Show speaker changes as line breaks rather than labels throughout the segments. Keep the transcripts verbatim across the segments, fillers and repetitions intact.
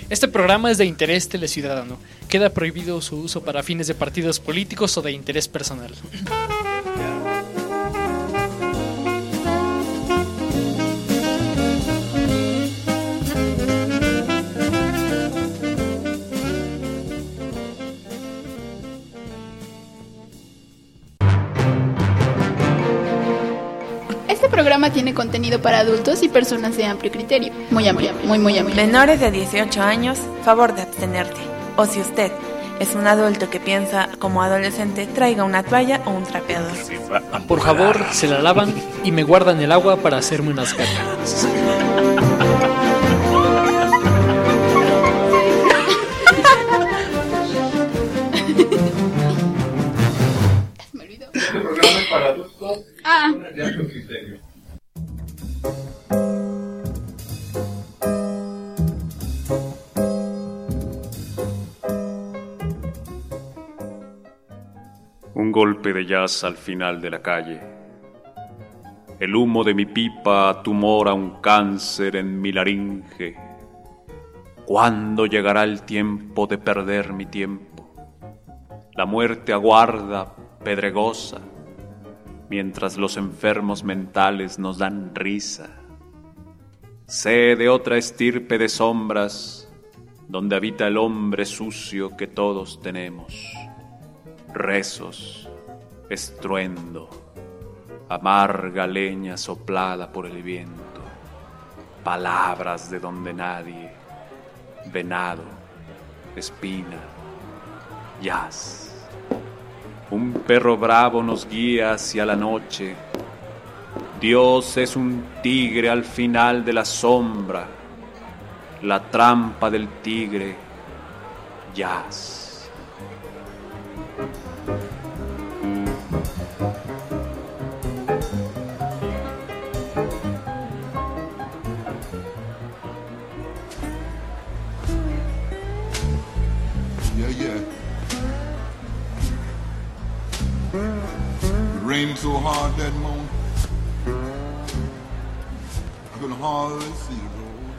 Este programa es de interés teleciudadano. Queda prohibido su uso para fines de partidos políticos o de interés personal.
Este programa tiene contenido para adultos y personas de amplio criterio. Muy amplio, muy, muy amplio.
Menores de dieciocho años, favor de abstenerte. O si usted es un adulto que piensa como adolescente, traiga una toalla o un trapeador.
Por favor, se la lavan y me guardan el agua para hacerme unas gatas.
Me olvidó.
Este programa es para adultos
Ah.
de amplio criterio.
Un golpe de jazz al final de la calle. El humo de mi pipa tumora un cáncer en mi laringe. ¿Cuándo llegará el tiempo de perder mi tiempo? La muerte aguarda, pedregosa, mientras los enfermos mentales nos dan risa. Sé de otra estirpe de sombras, donde habita el hombre sucio que todos tenemos. Rezos, estruendo, amarga leña soplada por el viento, palabras de donde nadie, venado, espina, jazz. Un perro bravo nos guía hacia la noche. Dios es un tigre al final de la sombra, la trampa del tigre, jazz.
Yeah, yeah. It rained so hard that morning, I could hardly see the road.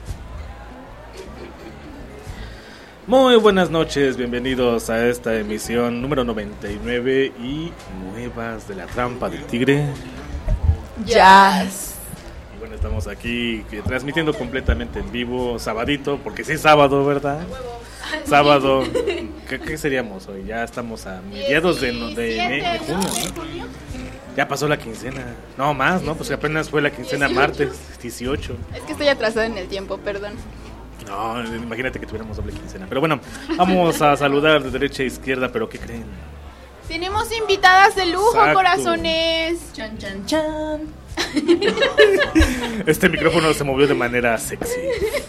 Muy buenas noches, bienvenidos a esta emisión número noventa y nueve y nuevas de la trampa del tigre.
Jazz.
Y bueno, estamos aquí que, transmitiendo completamente en vivo, sabadito, porque sí es sábado, ¿verdad? Sábado, ¿qué, qué seríamos hoy? Ya estamos a mediados de, de, de, de junio, ¿no? Ya pasó la quincena. No, más, ¿no? Pues apenas fue la quincena martes, dieciocho.
Es que estoy atrasada en el tiempo, perdón.
No, imagínate que tuviéramos doble quincena. Pero bueno, vamos a saludar de derecha a izquierda, pero ¿qué creen?
Tenemos invitadas de lujo,
Exacto.
Corazones.
Chan, chan, chan.
Este micrófono se movió de manera sexy.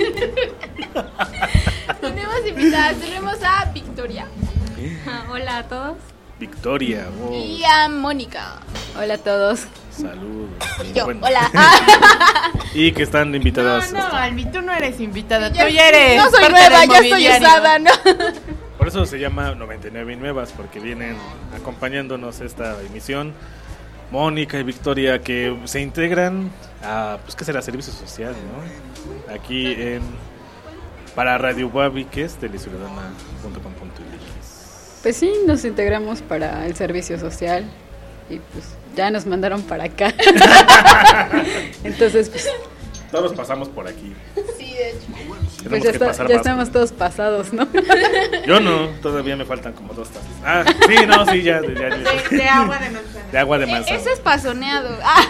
Tenemos invitadas, tenemos a Victoria
Ah, hola a todos.
Victoria, oh,
y a Mónica.
Hola a todos.
saludos.
Y yo,
Bueno,
hola.
y que están invitadas.
No, no, Almi, tú no eres invitada,
Ya-
tú ya eres.
No soy
parte
nueva,
del
ya estoy
mobiliario.
usada, ¿no?
Por eso se llama noventa y nueve y nuevas, porque vienen acompañándonos esta emisión Mónica y Victoria, que se integran a, pues, ¿qué será? Servicio social, ¿no? Aquí en para Radio Babi, que es teleciudadana punto com punto m x.
Pues sí, nos integramos para el servicio social y pues ya nos mandaron para acá. Entonces, pues,
Todos pasamos por aquí.
Sí, de hecho.
pues
Tenemos
ya,
que
está-
pasar
ya
más.
estamos todos pasados, ¿no?
Yo no, todavía me faltan como dos tazas. Ah, sí, no, sí, ya. ya, ya.
De, de agua de manzana.
De agua de
E-
manzana.
Eso es pasoneado. Ah.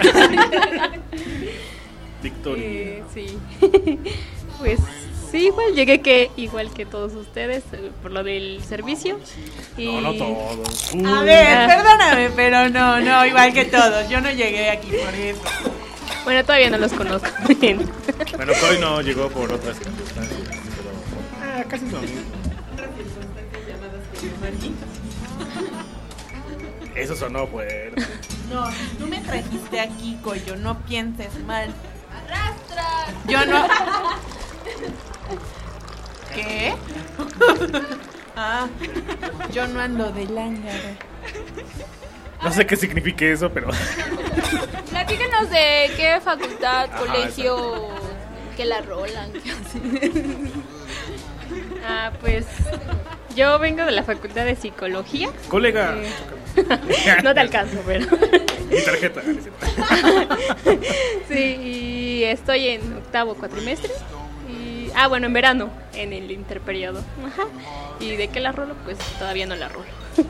Victoria.
Eh, sí. Pues sí, igual llegué que igual que todos ustedes eh, por lo del servicio. Y...
No, no todos.
A
Uh,
ver, perdóname, pero no, no, igual que todos. Yo no llegué aquí por eso.
Bueno, todavía no los conozco bien.
Bueno, hoy no llegó por otras circunstancias, pero ah, casi es lo mismo. Eso sonó fuerte.
No, tú me trajiste aquí, Coyo, no pienses mal.
Arrastra.
Yo no. ¿Qué? Ah, yo no ando de lángara.
No sé qué signifique eso, pero
Platícanos de qué facultad,
Ajá,
colegio, que la rolan. qué hacen.
Ah, pues yo vengo de la Facultad de Psicología.
Colega.
Eh, no te alcanzo, pero...
Mi tarjeta.
Sí, y estoy en octavo cuatrimestre. Y, ah, bueno, en verano, en el interperiodo. Ajá. ¿Y de qué la rolo? Pues todavía no la rolo.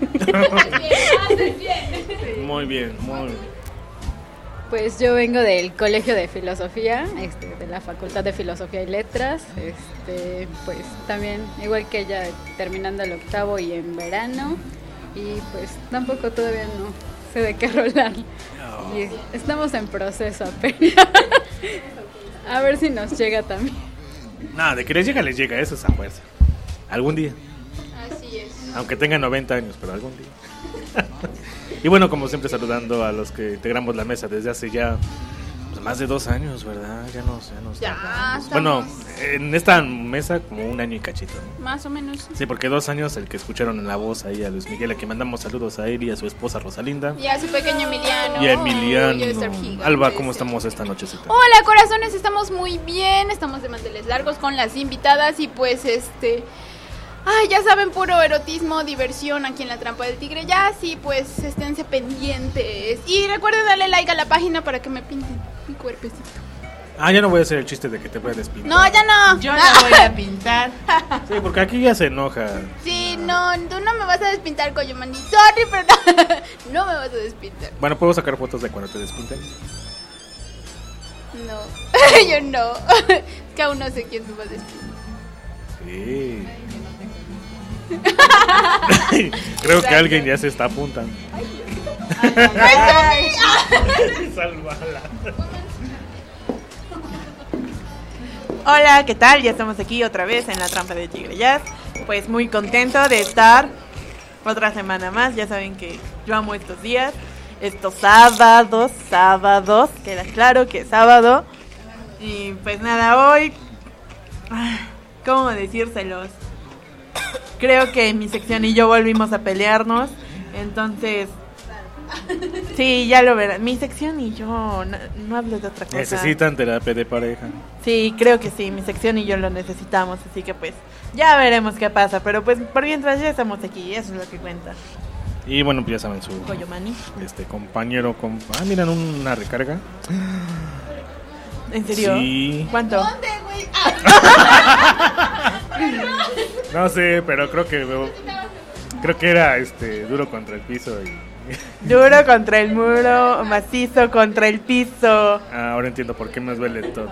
Muy bien, muy bien.
Pues yo vengo del Colegio de Filosofía, este, de la Facultad de Filosofía y Letras, este, pues también igual que ella terminando el octavo y en verano, y pues tampoco todavía no sé de qué rolar. Y estamos en proceso apenas. A ver si nos llega también.
Nada, de que les llega, les llega, eso es a fuerza. Algún día.
Así es.
Aunque tenga noventa años, pero algún día. Y bueno, como siempre, saludando a los que integramos la mesa desde hace ya pues, más de dos años, ¿verdad? Ya nos, ya nos
Ya,
tardamos. Bueno, en esta mesa como un año y cachito, ¿no?
Más o menos.
Sí, porque dos años el que escucharon en la voz ahí a Luis Miguel, a quien mandamos saludos a él y a su esposa Rosalinda.
Y a su pequeño Emiliano.
Y a Emiliano.
Uy, estar gigante.
Alba, ¿cómo estamos esta nochecita?
Hola, corazones, estamos muy bien. Estamos de manteles largos con las invitadas y pues este... Ay, ya saben, puro erotismo, diversión aquí en La Trampa del Tigre. Ya, sí, pues esténse pendientes. Y recuerden darle like a la página para que me pinten mi cuerpecito.
Ah, ya no voy a hacer el chiste de que te voy a despintar.
No, ya no.
Yo la voy a pintar.
Sí, porque aquí ya se enoja.
Sí, no, tú no me vas a despintar, Coyomani. Sorry, pero no, no me vas a despintar.
Bueno, ¿puedo sacar fotos de cuando te despinten?
No, yo no. Es que aún no sé quién me va a despintar.
Sí. Creo que alguien ya se está apuntando. Sálvala.
Hola, ¿qué tal? Ya estamos aquí otra vez en La Trampa del Tigre Jazz. Pues muy contento de estar otra semana más. Ya saben que yo amo estos días, estos sábados, sábados, queda claro que es sábado. Y pues nada, hoy, ¿cómo decírselos? Creo que mi sección y yo volvimos a pelearnos. Entonces, sí, ya lo verán. Mi sección y yo no, no hablo de otra cosa.
Necesitan terapia de pareja.
Sí, creo que sí, mi sección y yo lo necesitamos. Así que pues, ya veremos qué pasa. Pero pues, por mientras ya estamos aquí, eso es lo que cuenta.
Y bueno, pues ya saben su
Coyomani.
Este compañero con... Ah, miran una recarga.
¿En serio?
Sí.
¿Cuánto?
¿Dónde, güey?
No sé, pero creo que creo que era este duro contra el piso y...
Duro contra el muro, macizo contra el piso.
Ah, ahora entiendo por qué me duele todo.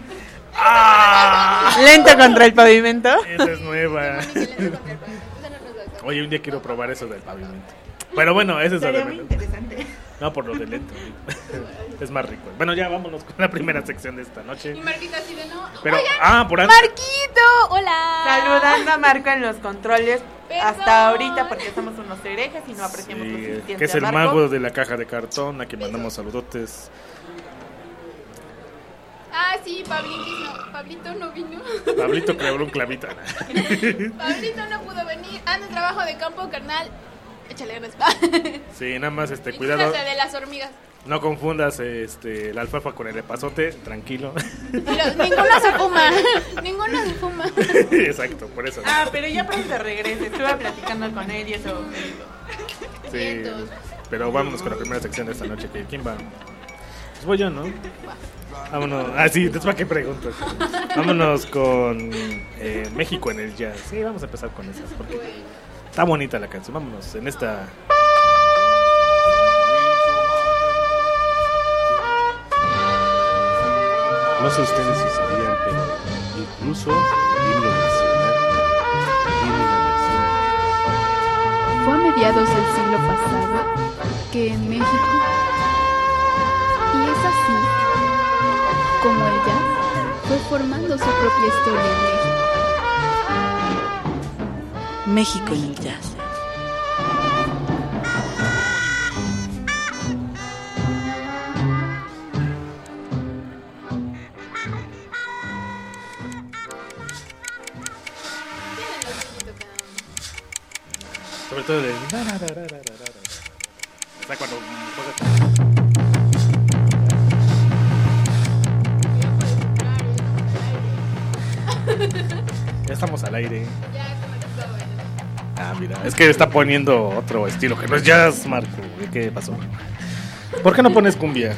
Lento contra el pavimento.
Esa es nueva. Oye, un día quiero probar eso del pavimento. Pero bueno, ese es
Sería
de
muy
lento.
interesante.
No, por lo de lento. Es más rico. Bueno, ya vámonos con la primera sección de esta noche.
Y Marquita así de no.
Pero,
Oigan,
ah, por antes.
Marquito, hola.
Saludando a Marco en los controles.
Perdón.
Hasta ahorita porque somos unos herejes y no apreciamos lo
Sí,
suficiente
que es
a
el
Marco.
mago de la caja de cartón, a quien mandamos saludotes.
Ah, sí, Pablito no, Pablito no vino.
Pablito clavó un clavito.
Pablito no pudo venir. Anda en trabajo de campo, carnal. Échale ganas.
Sí, nada más este
Y
cuidado.
cuídate de las hormigas.
No confundas este la alfalfa con el epazote, tranquilo.
Los- ninguno se fuma. Ninguno se fuma.
Exacto, por eso.
Ah, pero ya pronto regrese. Estuve platicando con él y eso me dijo.
Sí, pero vámonos con la primera sección de esta noche. que ¿Quién va? Pues voy yo, ¿no? Vámonos. Ah, sí, entonces ¿para qué preguntas? Vámonos con eh, México en el jazz. Sí, vamos a empezar con esa. Porque está bonita la canción. Vámonos en esta. No sé ustedes si sabían, pero incluso el himno nacional tiene una versión.
Fue a mediados del siglo pasado que en México, y es así como el jazz fue formando su propia historia en México.
México en el jazz.
Sobre todo de. O sea, cuando juegas. Ya estamos al aire. Ah, mira, es que está poniendo otro estilo que no es jazz, Marco. ¿Qué pasó? ¿Por qué no pones cumbia?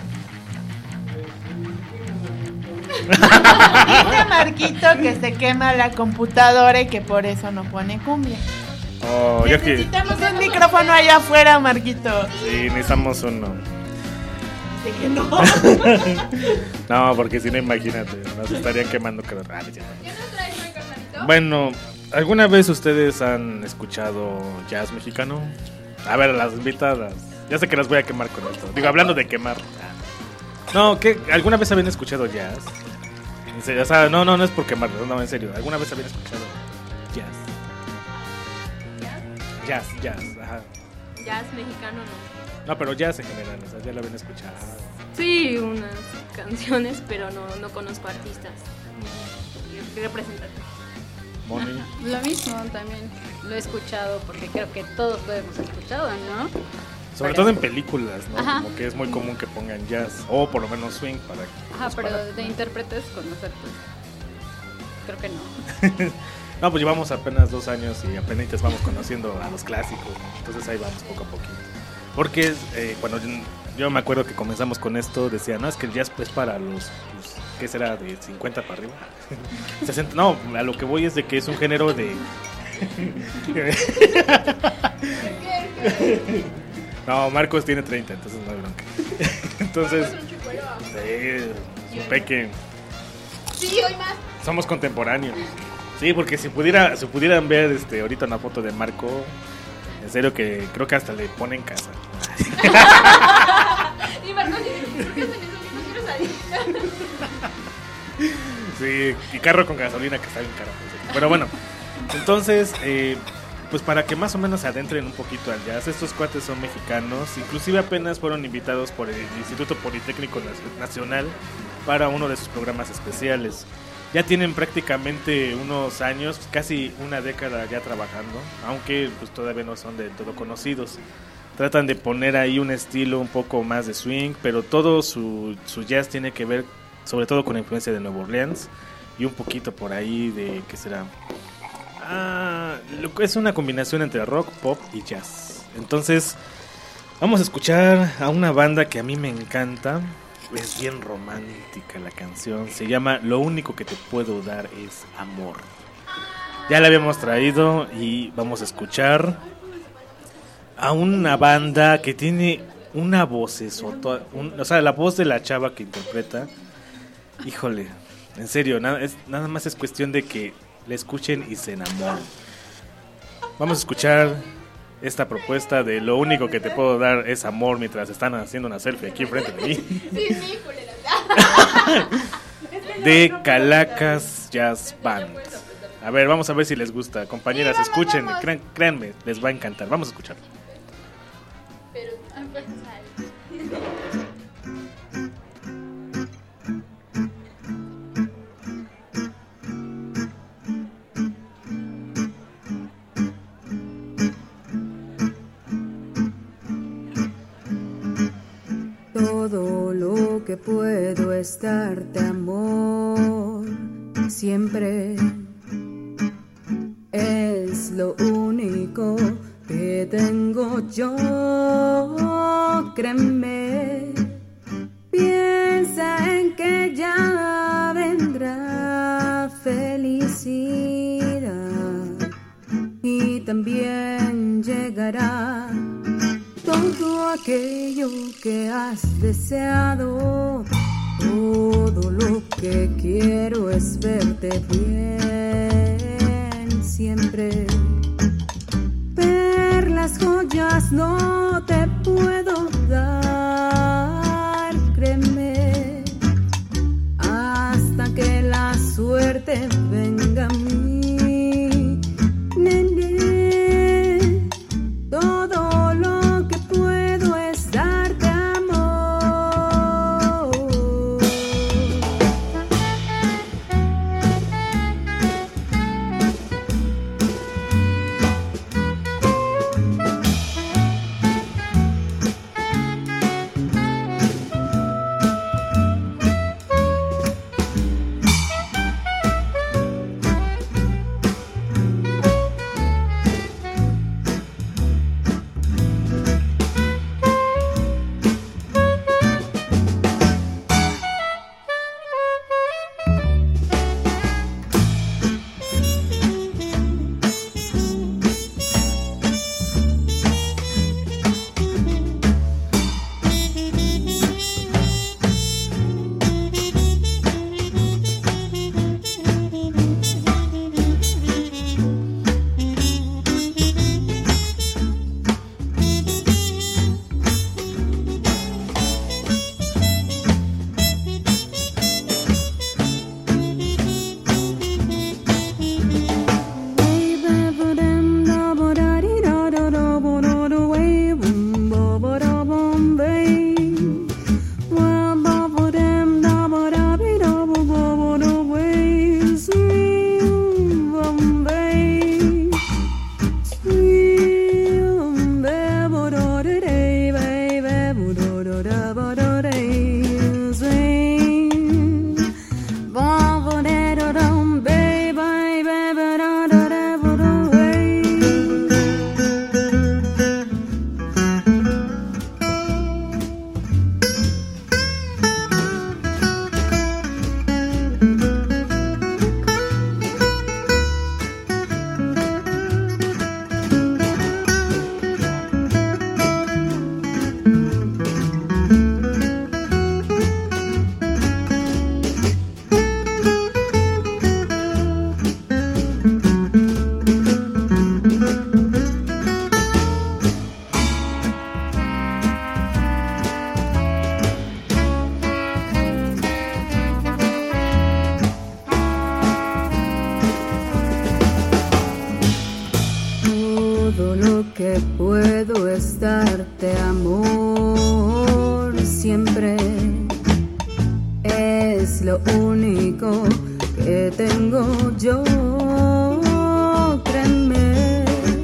Dice Marquito que se quema la computadora y que por eso no pone cumbia.
Oh, ya que...
Necesitamos un micrófono allá afuera, Marquito.
Sí, necesitamos uno.
Dice que no.
No, porque si no, imagínate, nos estarían quemando cada rato. Bueno, ¿alguna vez ustedes han escuchado jazz mexicano? A ver, las invitadas. Ya sé que las voy a quemar con esto. Digo, hablando de quemar. No, ¿qué? ¿Alguna vez habían escuchado jazz? En serio, o sea, no, no, no es por quemarlo, no, en serio. ¿Alguna vez habían escuchado jazz? Jazz, jazz, ajá.
Jazz mexicano no.
No, pero jazz en general, o sea, ya lo habían escuchado.
Sí, unas canciones, pero no, no conozco artistas representativos.
Moni.
Lo mismo también lo he escuchado porque creo que todos lo hemos escuchado, ¿no?
Sobre
Pero-
todo en películas, ¿no?
Ajá.
Como que es muy común que pongan jazz, o por lo menos swing para...
Ajá,
pues,
pero
para-
de intérpretes conocer, pues, creo que no.
No, pues llevamos apenas dos años y apenas vamos conociendo a los clásicos, ¿no? Entonces ahí vamos poco a poquito. Porque eh, cuando yo, yo me acuerdo que comenzamos con esto, decía, no, es que el jazz es para los, los ¿qué será? De cincuenta para arriba. sesenta, no, a lo que voy es de que es un género de... No, Marcos tiene treinta, entonces no hay bronca. Entonces, sí, un peque.
Sí, hoy más.
Somos contemporáneos. Sí, porque si pudiera, si pudieran ver este ahorita una foto de Marco, en serio que creo que hasta le ponen casa.
Y Marcos dice, ¿por qué hacen eso? Yo no quiero salir.
Sí, y carro con gasolina que está bien caro. Pero bueno, entonces, eh, pues para que más o menos se adentren un poquito al jazz, estos cuates son mexicanos, inclusive apenas fueron invitados por el Instituto Politécnico Nacional para uno de sus programas especiales. Ya tienen prácticamente unos años, casi una década ya trabajando, aunque pues todavía no son del todo conocidos. Tratan de poner ahí un estilo un poco más de swing, pero todo su, su jazz tiene que ver sobre todo con la influencia de Nueva Orleans y un poquito por ahí de, ¿qué será? Ah, lo que es una combinación entre rock, pop y jazz. Entonces, vamos a escuchar a una banda que a mí me encanta. Es bien romántica la canción. Se llama Lo único que te puedo dar es amor. Ya la habíamos traído y vamos a escuchar a una banda que tiene una vocesota, un, o sea, la voz de la chava que interpreta. Híjole, en serio, nada, es, nada más es cuestión de que la escuchen y se enamoren. Vamos a escuchar esta propuesta de Lo único que te puedo dar es amor mientras están haciendo una selfie aquí enfrente de mí.
Sí, sí, culera.
De Calacas Jazz Band. A ver, vamos a ver si les gusta. Compañeras,
Sí, vamos,
escuchen,
vamos.
crean- créanme, les va a encantar. Vamos a escucharlo.
Pero, ah, pues,
Todo lo que puedo es darte amor, siempre es lo único que tengo yo, créeme, piensa en que ya vendrá felicidad y también llegará todo aquello que has deseado. Todo lo que quiero es verte bien siempre. Perlas, joyas no te puedo dar, créeme, hasta que la suerte venga a mí. Nene, todo lo que puedo es darte amor. puedo estarte, amor, siempre. Es lo único que tengo yo, créeme.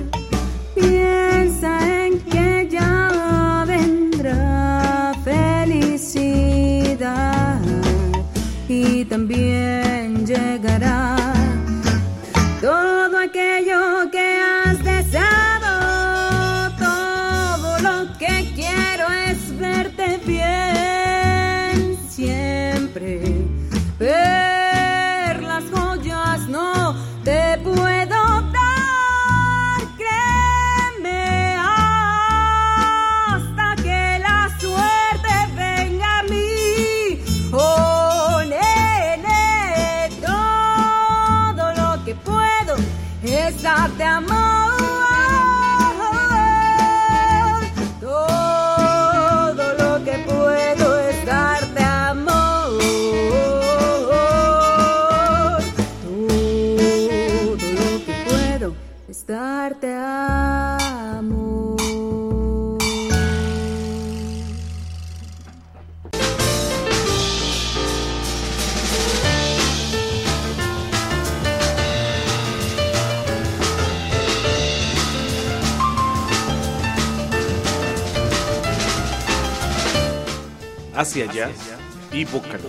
Piensa en que ya vendrá felicidad y también llegará todo aquello que has deseado. Todo lo que quiero es verte bien siempre. Perlas, joyas no te puedo dar, créeme, hasta que la suerte venga a mí. Oh, nene, todo lo que puedo es darte amor. Todo lo que puedo es darte amor. Darte amor.
Hacia allá y Vocaloid.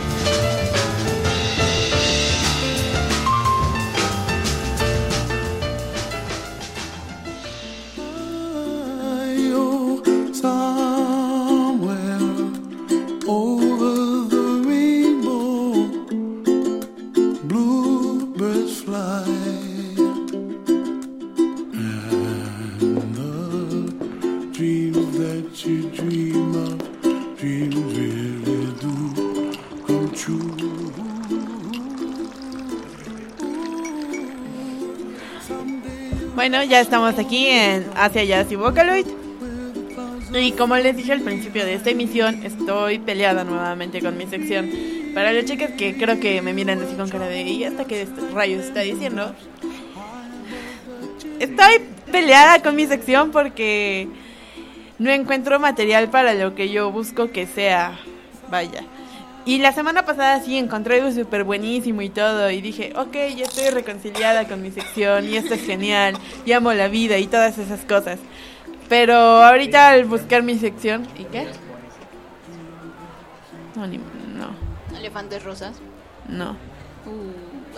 Bueno, ya estamos aquí en Hacia Jazz y Vocaloid. Y como les dije al principio de esta emisión, estoy peleada nuevamente con mi sección. Para los chicos que creo que me miran así con cara de ¿y hasta qué rayos está diciendo? Estoy peleada con mi sección porque no encuentro material para lo que yo busco que sea. Vaya. Y la semana pasada sí encontré algo súper buenísimo y todo. Y dije, ok, ya estoy reconciliada con mi sección. Y esto es genial. Y amo la vida y todas esas cosas. Pero ahorita al buscar mi sección... ¿Y qué? No, ni... No.
¿Elefantes rosas?
No.
Uh.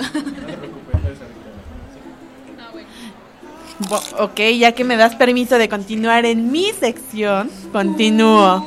Ah, bueno.
Bo- ok, ya que me das permiso de continuar en mi sección, continúo.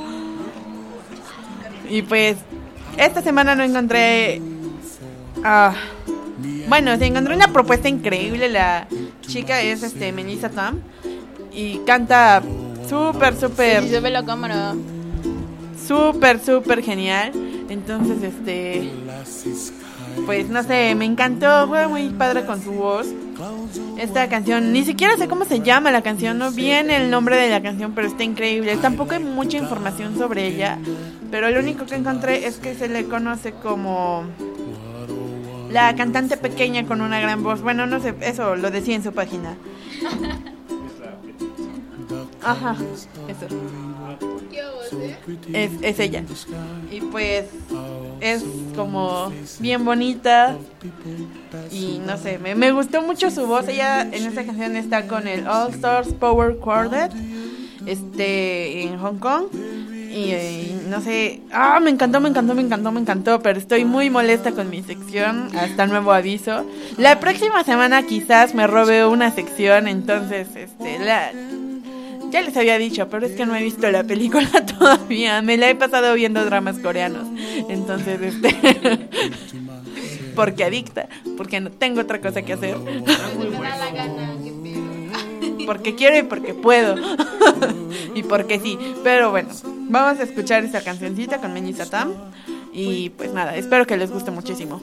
Y pues... esta semana no encontré... Ah, bueno, se encontré una propuesta increíble. La chica es este Melissa Tam y canta súper, súper...
Sí, sube la cámara.
Súper, súper genial. Entonces, este... pues no sé, me encantó. Fue muy padre con su voz. Esta canción, ni siquiera sé cómo se llama la canción. No viene el nombre de la canción, pero está increíble. Tampoco hay mucha información sobre ella, pero lo único que encontré es que se le conoce como la cantante pequeña con una gran voz. Bueno, no sé, eso lo decía en su página. Ajá, eso.
¿Qué voz, eh?
Es, es ella. Y pues es como bien bonita. Y no sé, me, me gustó mucho su voz. Ella en esta canción está con el All Stars Power Quartet, este, en Hong Kong. Y eh, no sé, ah, me encantó, me encantó, me encantó, me encantó. Pero estoy muy molesta con mi sección. Hasta nuevo aviso. La próxima semana quizás me robe una sección. Entonces, este, la... ya les había dicho, pero es que no he visto la película todavía. Me la he pasado viendo dramas coreanos. Entonces, este... porque adicta. Porque no tengo otra cosa que hacer.
Me da la gana, qué pedo.
Porque quiero y porque puedo. Y porque sí. Pero bueno, vamos a escuchar esta cancioncita con Melissa Tam. Y pues nada, espero que les guste muchísimo.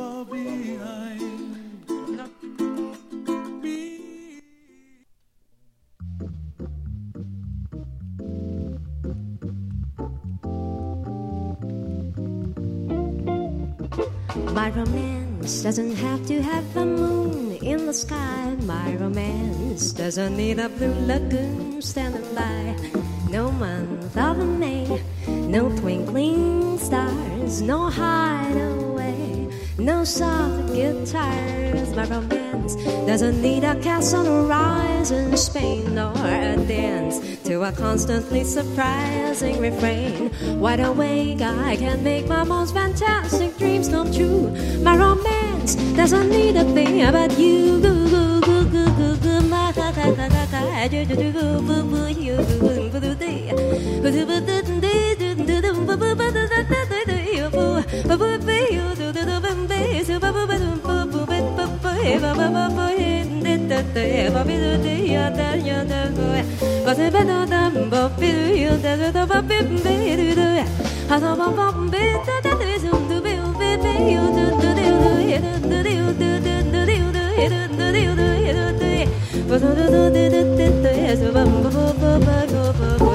My romantic romance doesn't have to have a moon in the sky. My romance doesn't need a blue lagoon standing by. No month of May, no twinkling stars, no hideaway, no soft guitars. My romance doesn't need a castle to rise in Spain, nor a dance to a constantly surprising refrain. Wide awake, I can make my most fantastic dreams come true. My romance doesn't need a thing about you. Goo, goo, goo, goo, goo, goo, my ha ha ha ha ha, do do do boo boo boo you boo boo boo boo dee, boo boo boo dee dee dee dee dee boo boo boo dee dee dee dee you boo boo boo bee you do do do boo bee so boo boo boo boo boo bee boo boo bee boo boo boo boo dee dee dee boo bee dee dee ya da ya da boo boo bee bee do da boo bee you da da da boo bee bee do do ha da boo boo bee da da dee so do bee bee bee you do do do do do do do do do do do do do do do do do boo do do do do do do do so boo boo boo boo boo boo boo.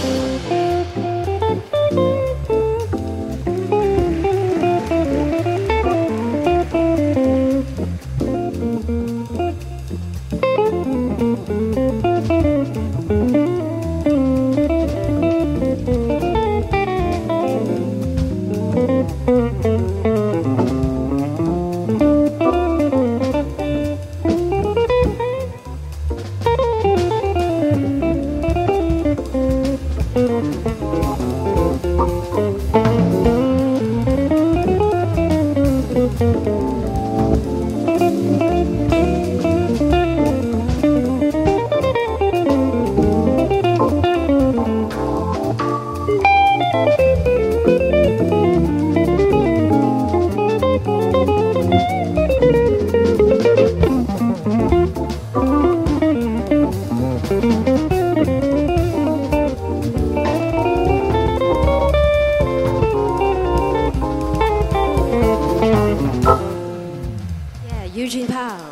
Eugene Powell.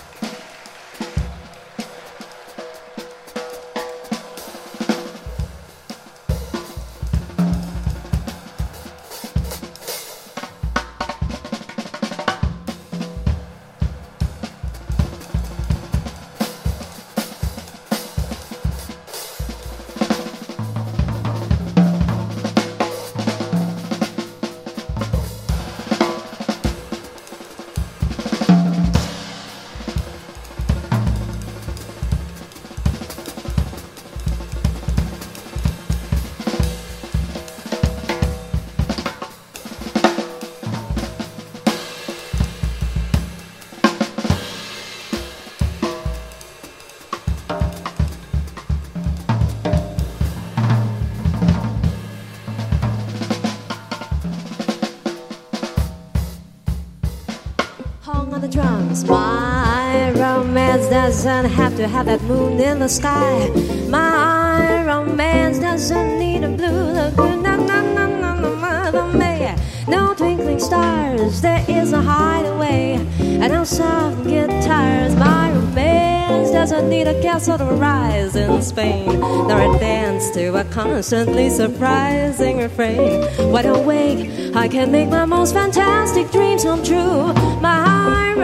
Drums. My romance doesn't have to have that moon in the sky. My romance doesn't need a blue lagoon. No, no, no, no, no, no, no, no twinkling stars. There is a hideaway and no soft guitars. My romance doesn't need a castle to rise in Spain, nor a dance to a constantly surprising refrain. Wide awake, I can make my most fantastic dreams come true. My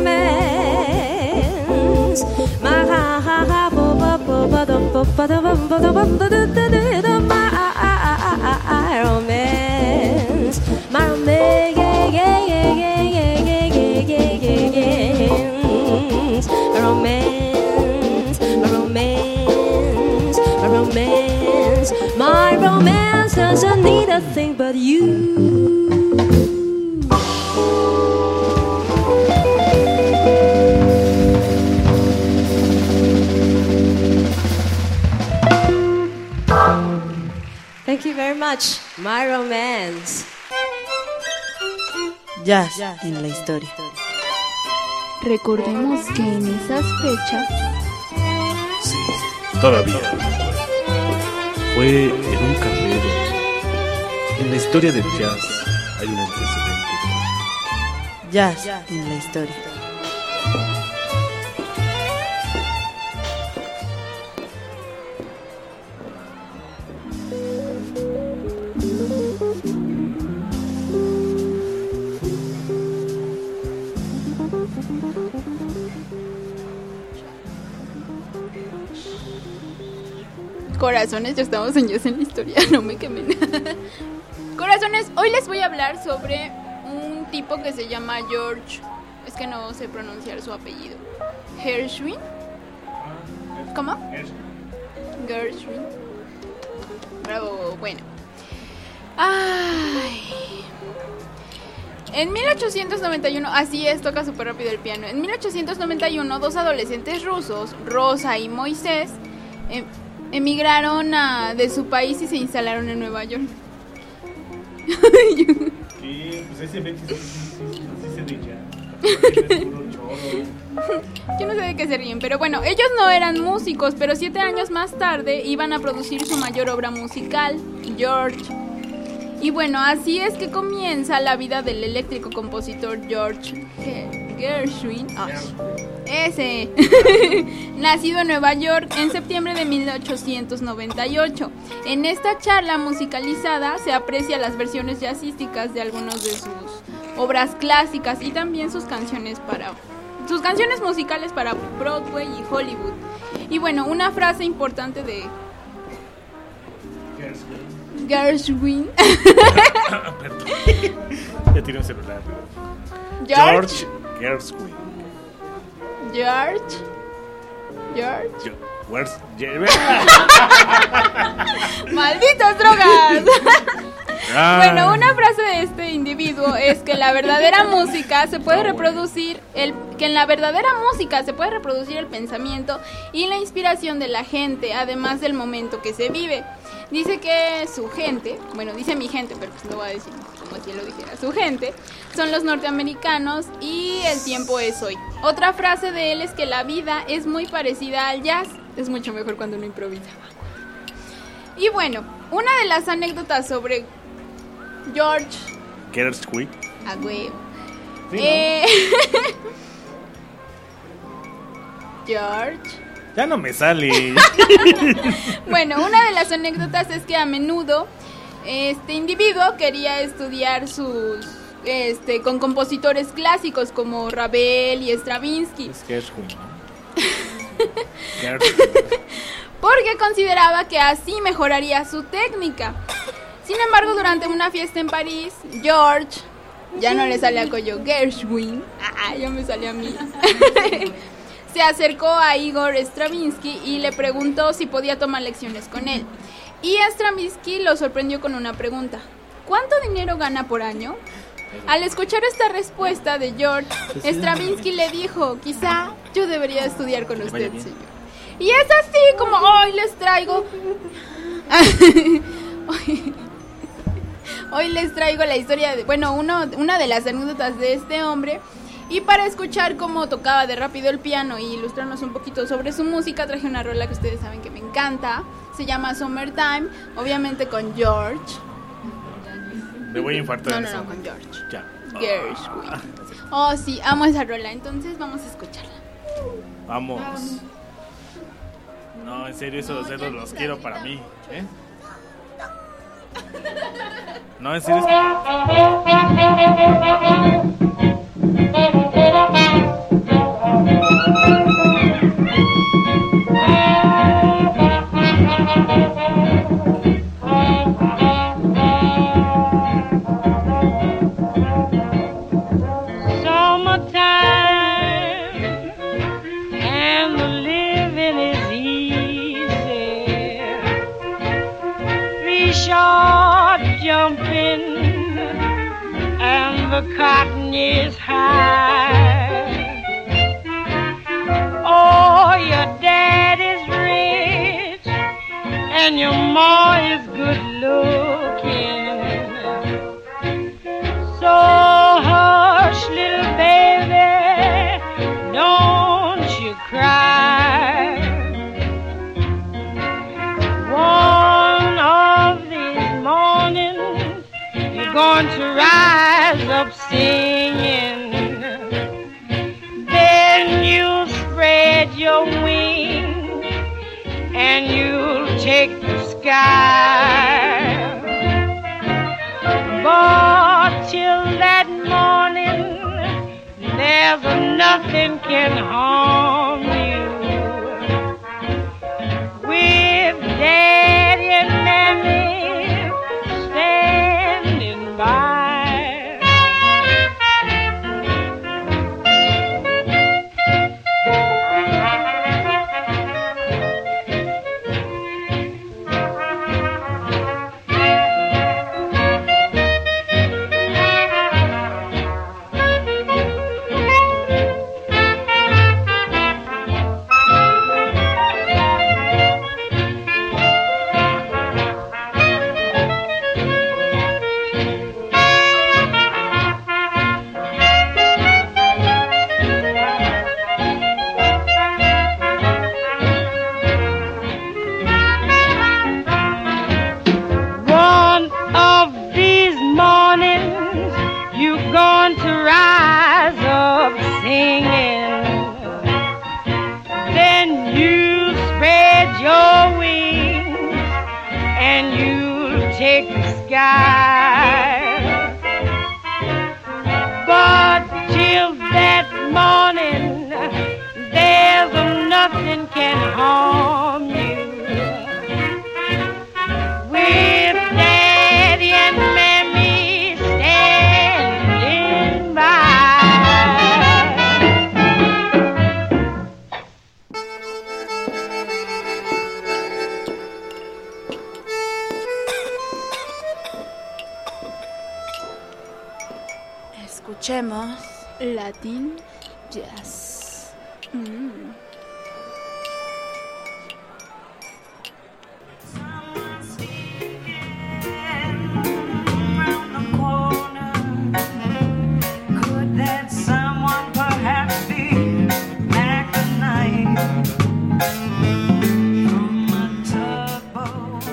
romance, my ha ha ha bo bo bo bo do bo bo do bo bo do bo do do do do my romance, my romance, yeah yeah yeah yeah yeah yeah yeah yeah yeah yeah, my romance, my romance, my romance, my romance doesn't need a thing but you. Thank you very much. My romance.
Jazz en la historia.
Recordemos que en esas fechas...
Sí, todavía. Fue en un carrero. En la historia del jazz hay un antecedente.
Jazz en la historia.
Corazones, ya estamos en Dios en la historia, no me quemen. Corazones, hoy les voy a hablar sobre un tipo que se llama George, es que no sé pronunciar su apellido. Gershwin. ¿Cómo? Gershwin. Bravo, bueno. Ay. En mil ochocientos noventa y uno, así es, toca súper rápido el piano. En mil ochocientos noventa y uno, dos adolescentes rusos, Rosa y Moisés, em, emigraron a, de su país y se instalaron en Nueva York.
Sí, pues ese ven que sí, sí, sí se dice.
Yo no sé de qué se ríen, pero bueno, ellos no eran músicos, pero siete años más tarde iban a producir su mayor obra musical, George. Y bueno, así es que comienza la vida del eléctrico compositor George Gershwin. Oh, ese. Nacido en Nueva York en septiembre de mil ochocientos noventa y ocho. En esta charla musicalizada se aprecia las versiones jazzísticas de algunas de sus obras clásicas y también sus canciones para sus canciones musicales para Broadway y Hollywood. Y bueno, una frase importante de Gershwin.
Perdón. Ya tiré un celular.
George
Gershwin.
George George
Yo, where's
¡Malditas drogas!
Ah.
Bueno, una frase de este individuo es que la verdadera música se puede reproducir el que en la verdadera música se puede reproducir el pensamiento y la inspiración de la gente, además del momento que se vive. Dice que su gente, bueno, dice mi gente, pero pues lo voy a decir como si él lo dijera, su gente son los norteamericanos y el tiempo es hoy. Otra frase de él es que la vida es muy parecida al jazz, es mucho mejor cuando uno improvisa. Y bueno, una de las anécdotas sobre George
Gershwin.
a huevo.
Sí,
eh... George.
Ya no me sale.
Bueno, una de las anécdotas es que a menudo este individuo quería estudiar sus este con compositores clásicos como Ravel y Stravinsky.
Es Gershwin, ¿no? Gershwin.
Porque consideraba que así mejoraría su técnica. Sin embargo, durante una fiesta en París, George, ya no le sale a Coyo, Gershwin, ah, ya me sale a mí, se acercó a Igor Stravinsky y le preguntó si podía tomar lecciones con él. Y Stravinsky lo sorprendió con una pregunta: ¿cuánto dinero gana por año? Al escuchar esta respuesta de George, Stravinsky le dijo: quizá yo debería estudiar con usted, señor. Y es así como hoy les traigo hoy, hoy les traigo la historia de, bueno, uno, una de las anécdotas de este hombre. Y para escuchar cómo tocaba de rápido el piano y ilustrarnos un poquito sobre su música, traje una rola que ustedes saben que me encanta. Se llama Summertime, obviamente con George.
Me voy a infartar.
No, no,
eso.
no, con George.
Ya.
Gershwin. Oh, sí, amo esa rola, entonces vamos a escucharla.
Vamos. No, en serio, esos dedos los quiero para mí. ¿Eh? No, en serio.
The cotton is high. Oh, your dad is rich and your ma is good looking. So hush, little baby, don't you cry. One of these mornings you're going to rise up singing. Then you spread your wings and you'll take the sky. But till that morning, there's nothing can harm you. With Dad and you'll take the sky. But till that morning, there's nothing can harm you. With Daddy and Mammy standing by.
Escuchemos Latin Jazz. Mm.
Could that someone perhaps be Mac the Knight from a tugboat?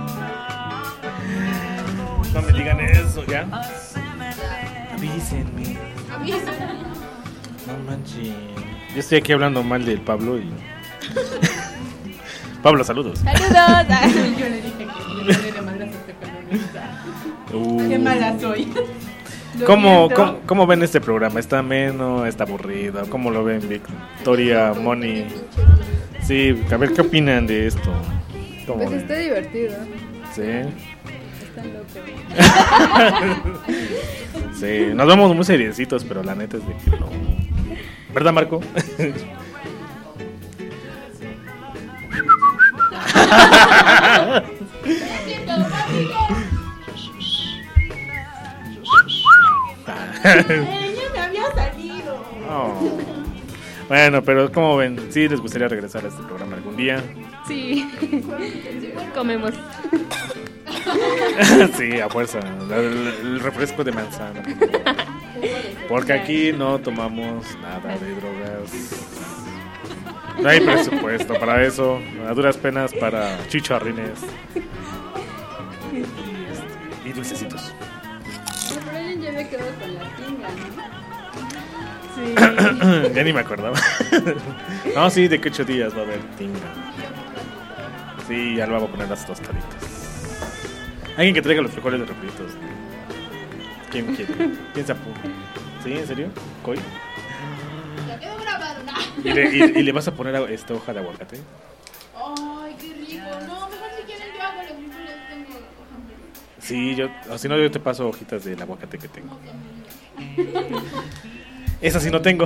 No me digan eso, ¿ya? Avísenme. No manches. Yo estoy aquí hablando mal del Pablo y... Pablo, saludos.
Saludos.
Yo le dije que le le mandas a este periodista.
Uh.
Qué mala soy. Lo
¿Cómo,
siento.
cómo, ¿Cómo ven este programa? ¿Está ameno? ¿Está aburrido? ¿Cómo lo ven, Victoria, Moni? Sí, a ver, ¿qué opinan de esto? ¿Cómo
Pues
ven?
está divertido.
Sí.
Están locos.
Sí, nos vamos muy seriecitos, pero la neta es de que no. ¿Verdad, Marco?
Ella me había salido.
Oh. Bueno, pero ¿cómo ven? ¿Sí les gustaría regresar a este programa algún día?
Sí. Comemos.
Sí, a fuerza. El, el refresco de manzana. Porque aquí no tomamos nada de drogas. No hay presupuesto para eso. A duras penas para chicharrines y, y dulcecitos.
Pero alguien ya me quedo con la tinga, ¿no?
Ya ni me acordaba. No, sí, de que ocho días va a haber tinga. Sí, ya lo vamos a poner las tostaditas. Alguien que traiga los frijoles de refritos. ¿Quién quiere? ¿Quién se apunta? ¿Sí? ¿En serio? ¿Coy?
Ya quedó grabado, ¿no?
¿Y le, y, y le vas a poner a- esta hoja de aguacate?
Ay, qué rico. No, mejor si quieren yo hago los frijoles. Tengo
Sí, yo, o si no, yo te paso hojitas del aguacate que tengo. Esa sí no tengo.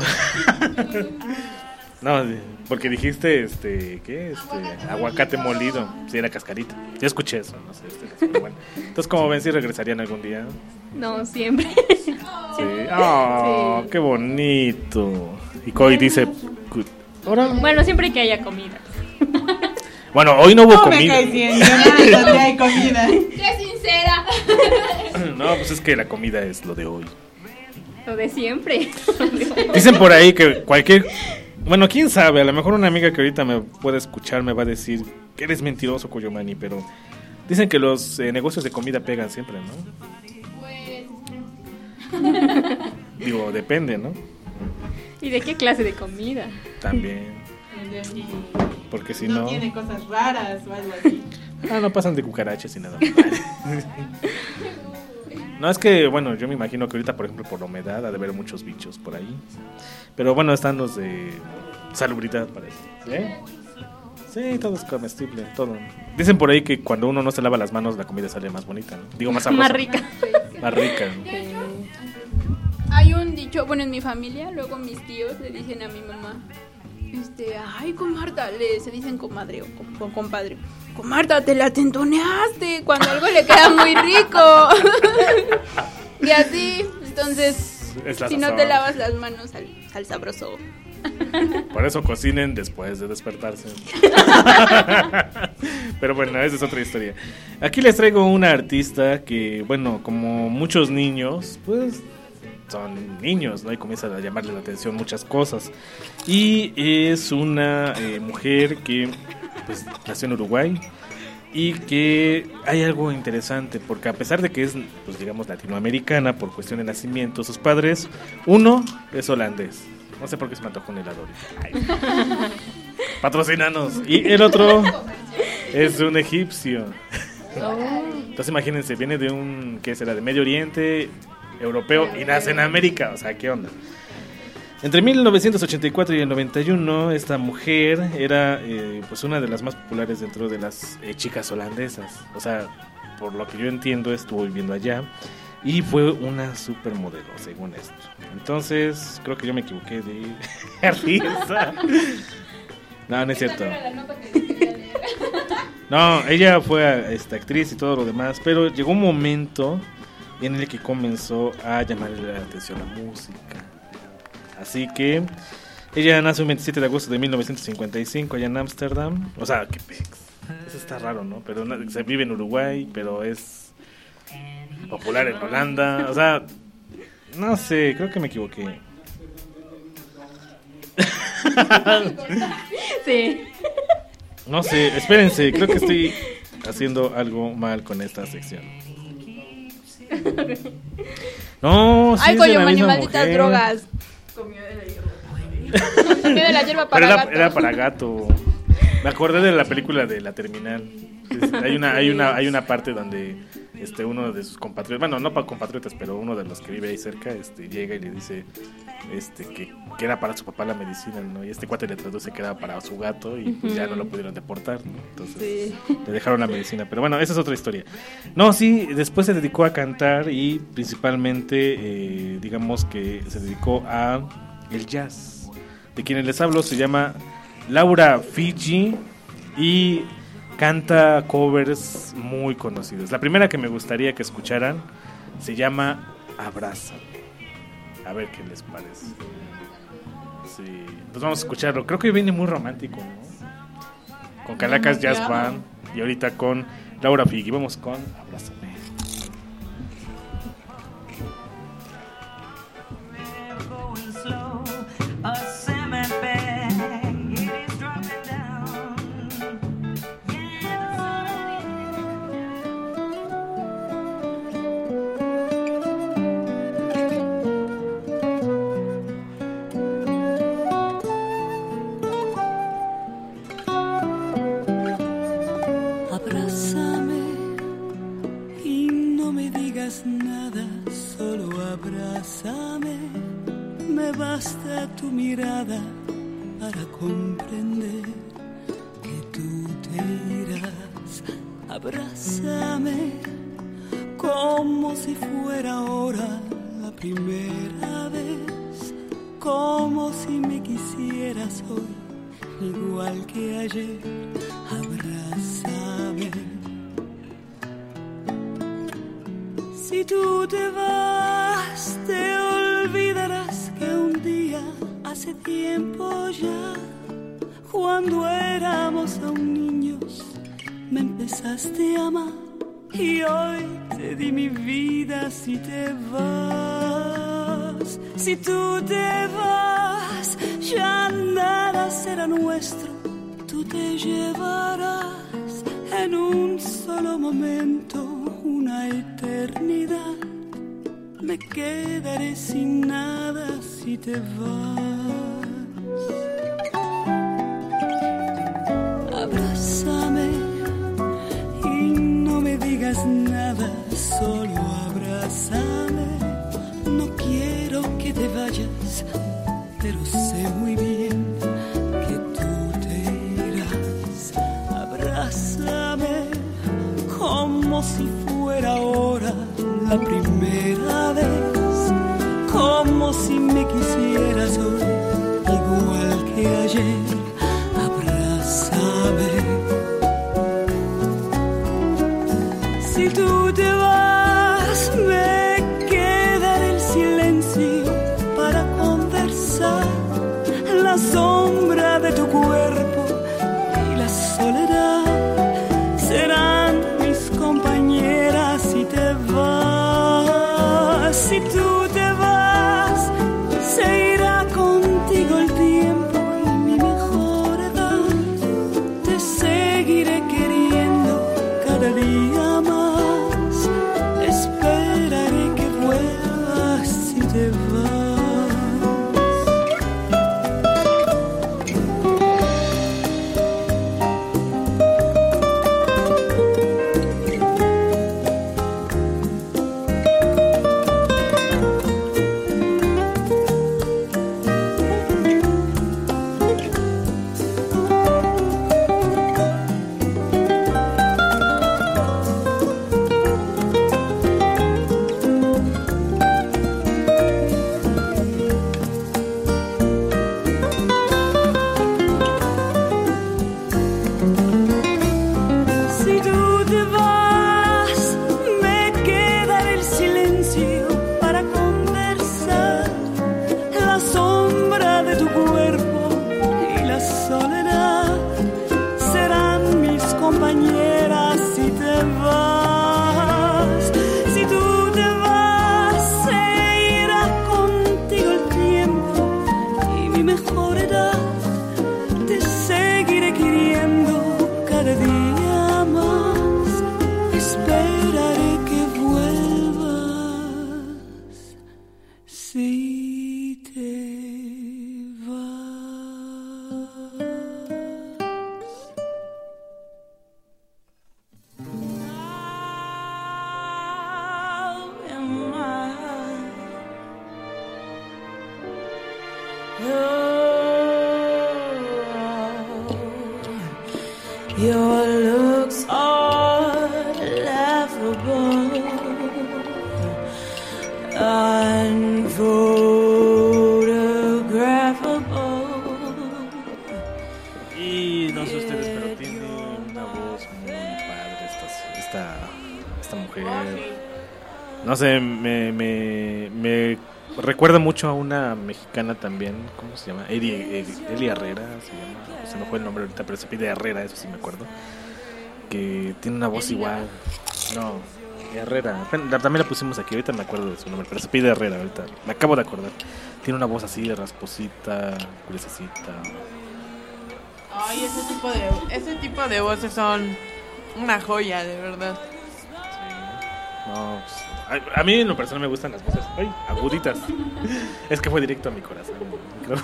No, porque dijiste, este, ¿qué? Este, aguacate molido. Sí, era cascarita. Ya escuché eso, no sé. Este, pero bueno. Entonces, como ven, si regresarían algún día.
No, siempre.
Sí. Oh, qué bonito. Y Coy dice, "Good". Ahora,
Bueno, siempre que haya comida.
bueno, hoy no hubo
No me
comida.
caes bien, yo no donde hay comida.
¡Qué sincera!
No, pues es que la comida es lo de hoy.
Lo de siempre.
Dicen por ahí que cualquier... Bueno, quién sabe, a lo mejor una amiga que ahorita me puede escuchar me va a decir que eres mentiroso, Coyomani, pero dicen que los eh, negocios de comida pegan siempre, ¿no? Digo, depende, ¿no?
¿Y de qué clase de comida?
También, porque si
no
no...
tiene cosas raras o algo así.
Ah, no pasan de cucarachas y nada. No, es que, bueno, yo me imagino que ahorita, por ejemplo, por la humedad, ha de haber muchos bichos por ahí. Pero bueno, están los de salubridad, parece. ¿Eh? Sí, todo es comestible, todo. Dicen por ahí que cuando uno no se lava las manos, la comida sale más bonita, ¿no? Digo, más sabrosa.
Más rica.
Más rica.
Hay un dicho, bueno, en mi familia, luego mis tíos le dicen a mi mamá, este, ay, comarta, le se dicen comadre o com- o compadre. Comarta, te la tentoneaste cuando algo le queda muy rico. Y así, entonces,
Es la
si no
sazón.
te lavas las manos al, al sabroso.
Por eso cocinen después de despertarse. Pero bueno, esa es otra historia. Aquí les traigo una artista que, bueno, como muchos niños, pues son niños, ¿no? Y comienzan a llamarle la atención muchas cosas. Y es una eh, mujer que pues nació en Uruguay y que hay algo interesante porque a pesar de que es, pues digamos, latinoamericana por cuestión de nacimiento, sus padres, uno es holandés. No sé por qué se me antojó un helado ahorita. Ay. Patrocínanos. Y el otro es un egipcio. Entonces imagínense, viene de un, ¿qué será? De Medio Oriente, europeo, y nace en América, o sea, ¿qué onda? Entre mil novecientos ochenta y cuatro y el noventa y uno, esta mujer era eh, pues una de las más populares dentro de las eh, chicas holandesas. O sea, por lo que yo entiendo, estuvo viviendo allá y fue una supermodelo, según esto. Entonces, creo que yo me equivoqué de artista. No, no es cierto. No, ella fue esta actriz y todo lo demás, pero llegó un momento en el que comenzó a llamarle la atención la música. Así que ella nace un veintisiete de agosto de mil novecientos cincuenta y cinco allá en Ámsterdam. O sea, qué pex. Eso está raro, ¿no? Pero na- se vive en Uruguay, pero es popular en Holanda. O sea, no sé, creo que me equivoqué.
Sí.
No sé, espérense, creo que estoy haciendo algo mal con esta sección. No, sí
Ay,
es de
coño,
la
maño,
misma
malditas
mujer.
drogas. Comió de la hierba. Comió de la hierba
Pero
para
era,
gato.
era para gato. Me acordé de la película de La Terminal. Es- hay una, hay una, hay una parte donde este uno de sus compatriotas, bueno, no para compatriotas, pero uno de los que vive ahí cerca, este, llega y le dice, este, que, que era para su papá la medicina, ¿no? Y este cuate le traduce que era para su gato y pues ya no lo pudieron deportar, ¿no? Entonces le dejaron la medicina. Pero bueno, esa es otra historia. No, sí, después se dedicó a cantar y principalmente, eh, digamos que se dedicó a el jazz. De quienes les hablo se llama Laura Fiji y canta covers muy conocidos. La primera que me gustaría que escucharan se llama Abraza. A ver qué les parece. Sí, pues vamos a escucharlo. Creo que viene muy romántico, ¿no? Con Calacas Jazz Band y ahorita con Laura Figi. Vamos con Abrázame.
Going slow, a cement bag, it is dropping down.
Abrázame y no me digas nada, solo abrázame. Me basta tu mirada para comprender que tú te irás. Abrázame como si fuera ahora la primera vez, como si me quisieras hoy, igual que ayer. Abrázame. Si tú te vas, te olvidarás que un día, hace tiempo ya, cuando éramos aún niños, me empezaste a amar. Y hoy te di mi vida si te vas. Si tú te vas, ya nada será nuestro. Tú te llevarás en un solo momento una eternidad. Me quedaré sin nada si te vas. Abrázame y no me digas nada, solo abrázame. No quiero que te vayas, pero sé muy bien que tú te irás. Abrázame como si fuera ahora la primera vez, como si me quisieras hoy, igual que ayer. Abrázame. Si tú te vas, me quedará el silencio para conversar, la sombra de tu cuerpo y la soledad serán mis compañeras. Si te vas, si tú te vas, se irá contigo el tiempo y mi mejor edad. Te seguiré queriendo cada día más. Esperaré que vuelvas si te vas. esperaré que vuelvas si te
Your looks are laughable, unphotographable.
Y no sé ustedes, pero tiene una voz muy padre esta, esta, esta mujer. No sé, me, me, me recuerda mucho a una mexicana también. ¿Cómo se llama? Eli, Eli, Eli Herrera se llama. Se me fue el nombre ahorita, pero se pide Herrera, eso sí me acuerdo. Que tiene una voz igual. No, Herrera. También la pusimos aquí, ahorita me acuerdo de su nombre, pero se pide Herrera ahorita. Me acabo de acordar. Tiene una voz así, rasposita, gruesecita.
Ay, ese tipo de ese tipo de voces son una joya, de verdad.
No, pues, a, a mí en lo personal me gustan las voces, ay, aguditas. Es que fue directo a mi corazón. Creo.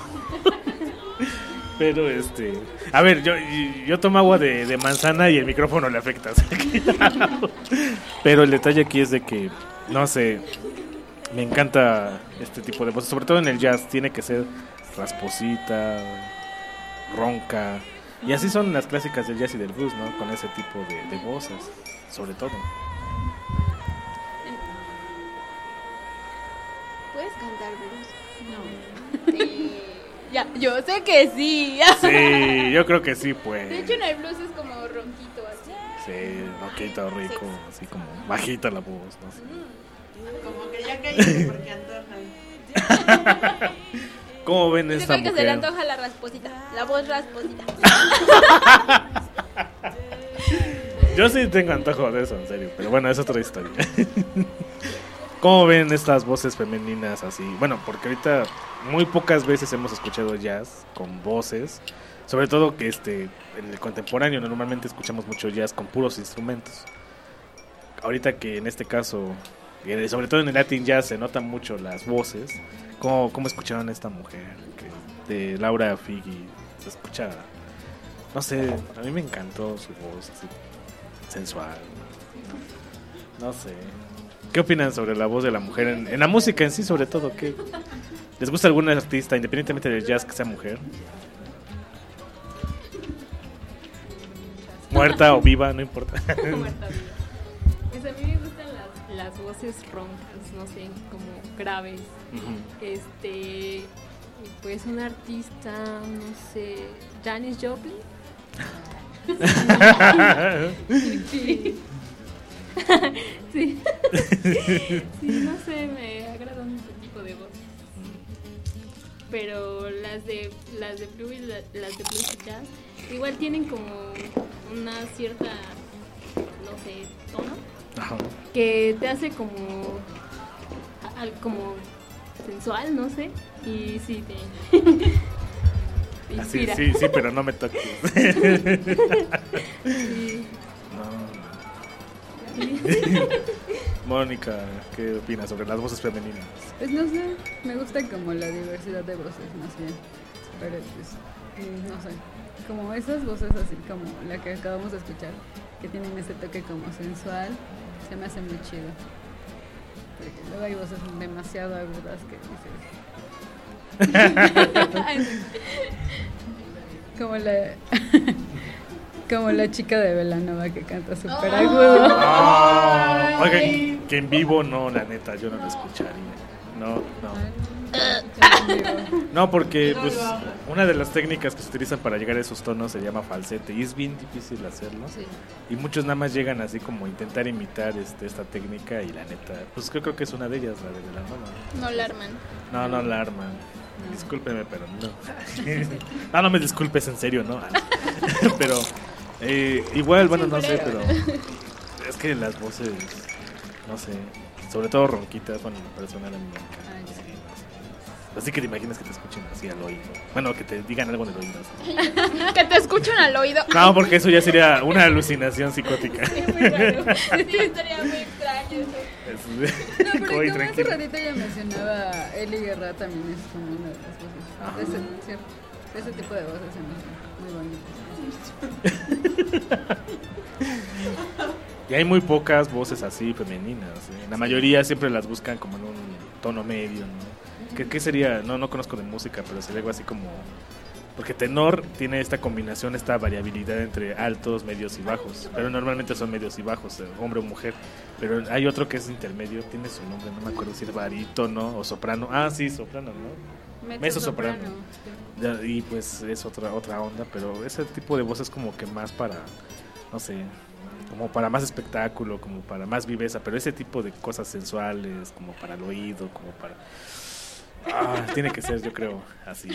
Pero este, a ver, yo yo tomo agua de, de manzana y el micrófono le afecta. Pero el detalle aquí es de que, no sé, me encanta este tipo de voces, sobre todo en el jazz, tiene que ser rasposita, ronca. Y así son las clásicas del jazz y del blues, ¿no? Con ese tipo de, de voces, sobre todo.
¿Puedes cantar blues? No. Sí. Ya, yo sé que sí.
Sí, yo creo que sí, pues.
De hecho, en el blues es como ronquito así.
Sí, ronquito, rico, así como bajita la voz, no sé.
Como que ya caí porque antojan.
¿Cómo ven esta
mujer? Que se le antoja la rasposita, la voz rasposita.
Yo sí tengo antojo de eso, en serio, pero bueno, es otra historia. ¿Cómo ven estas voces femeninas así? Bueno, porque ahorita muy pocas veces hemos escuchado jazz con voces, sobre todo que este en el contemporáneo normalmente escuchamos mucho jazz con puros instrumentos. Ahorita que en este caso, sobre todo en el Latin jazz, se notan mucho las voces. ¿Cómo, cómo escucharon a esta mujer? Que de Laura Figi, se escucha, no sé, a mí me encantó su voz, así, sensual. No sé. ¿Qué opinan sobre la voz de la mujer en, en la música en sí, sobre todo? ¿Qué, ¿Les gusta algún artista, independientemente del jazz, que sea mujer? Muerta o viva, no importa.
Muerta. Pues a mí me gustan las, las voces roncas, no sé, como graves. Uh-huh. Este, pues un artista, no sé, Janis Joplin. Sí. Sí. Sí, no sé, me agradan ese tipo de voz. Pero las de las de blues y la, las de blues y jazz igual tienen como una cierta, no sé, tono. Ajá. Que te hace como como sensual, no sé, y sí te, te inspira.
Así, sí, sí, pero no me toques.
Sí.
No. Mónica, ¿qué opinas sobre las voces femeninas?
Pues no sé, me gusta como la diversidad de voces, más bien. Pero pues, no sé, como esas voces así como la que acabamos de escuchar, que tienen ese toque como sensual, se me hace muy chido. Porque luego hay voces demasiado agudas que dices... como la... Como la chica de Belanova que canta súper agudo.
No. Oigan, que en vivo no, la neta, yo no lo escucharía. No, no. No, porque pues una de las técnicas que se utilizan para llegar a esos tonos se llama falsete y es bien difícil hacerlo. Sí. Y muchos nada más llegan así como a intentar imitar este, esta técnica y la neta, pues yo creo que es una de ellas, la de Belanova.
No la arman.
No, no la arman. Discúlpeme, pero no. No, no me disculpes, en serio, ¿no? Pero... Eh, igual, bueno, no sé, pero es que las voces, no sé, sobre todo ronquitas, bueno, personal a mí me encanta. Así que te imaginas que te escuchen así al oído. Bueno, que te digan algo en el oído. Así.
Que te escuchen al oído.
No, porque eso ya sería una alucinación psicótica.
Sí, muy raro. Sí, estaría muy extraño eso.
Es-
No, pero
Oye,
como hace
tranquilo.
ratito ya mencionaba, Eli Guerra también es como una de las voces. De ese, cierto, de ese tipo de voces se me hace muy bonito.
Y hay muy pocas voces así femeninas. ¿eh? La mayoría siempre las buscan como en un tono medio, ¿no? ¿Qué, qué sería? No, no conozco de música, pero sería algo así como... Porque tenor tiene esta combinación, esta variabilidad entre altos, medios y bajos. Pero normalmente son medios y bajos, eh, hombre o mujer. Pero hay otro que es intermedio, tiene su nombre, no me acuerdo si es barítono o soprano. Ah, sí, soprano, ¿no? Mezzo soprano. Ya, y pues es otra otra onda, pero ese tipo de voz es como que más para, no sé, como para más espectáculo, como para más viveza, pero ese tipo de cosas sensuales, como para el oído, como para... Ah, tiene que ser, yo creo, así.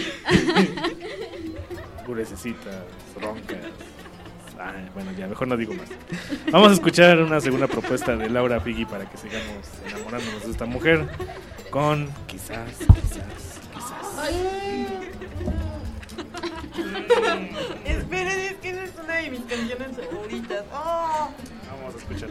Gruesecitas, roncas. Ay, bueno, ya, mejor no digo más. Vamos a escuchar una segunda propuesta de Laura Figui para que sigamos enamorándonos de esta mujer con quizás, quizás, quizás.
Esperen, es que esa es una de mis canciones favoritas. Oh.
Vamos a escuchar.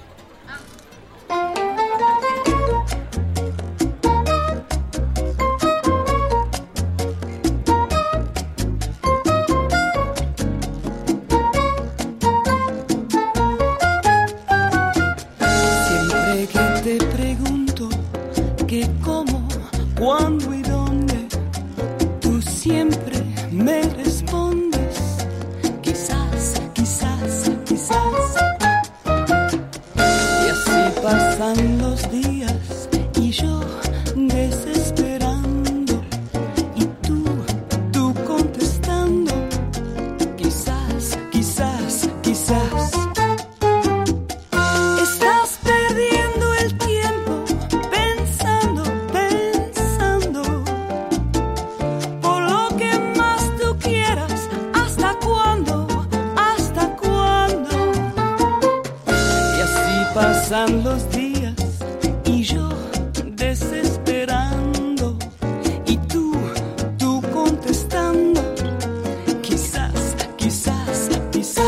Siempre que te pregunto qué, cómo, cuándo y dónde, tú siempre me respondes quizás, quizás, quizás. Y así pasan los días y yo desesperando y tú, tú contestando quizás, quizás, quizás. Estás perdiendo el tiempo pensando, pensando por lo que más tú quieras. ¿Hasta cuándo? ¿Hasta cuándo? Y así pasan los días y yo desesperando y tú, tú contestando quizás, quizás, quizás.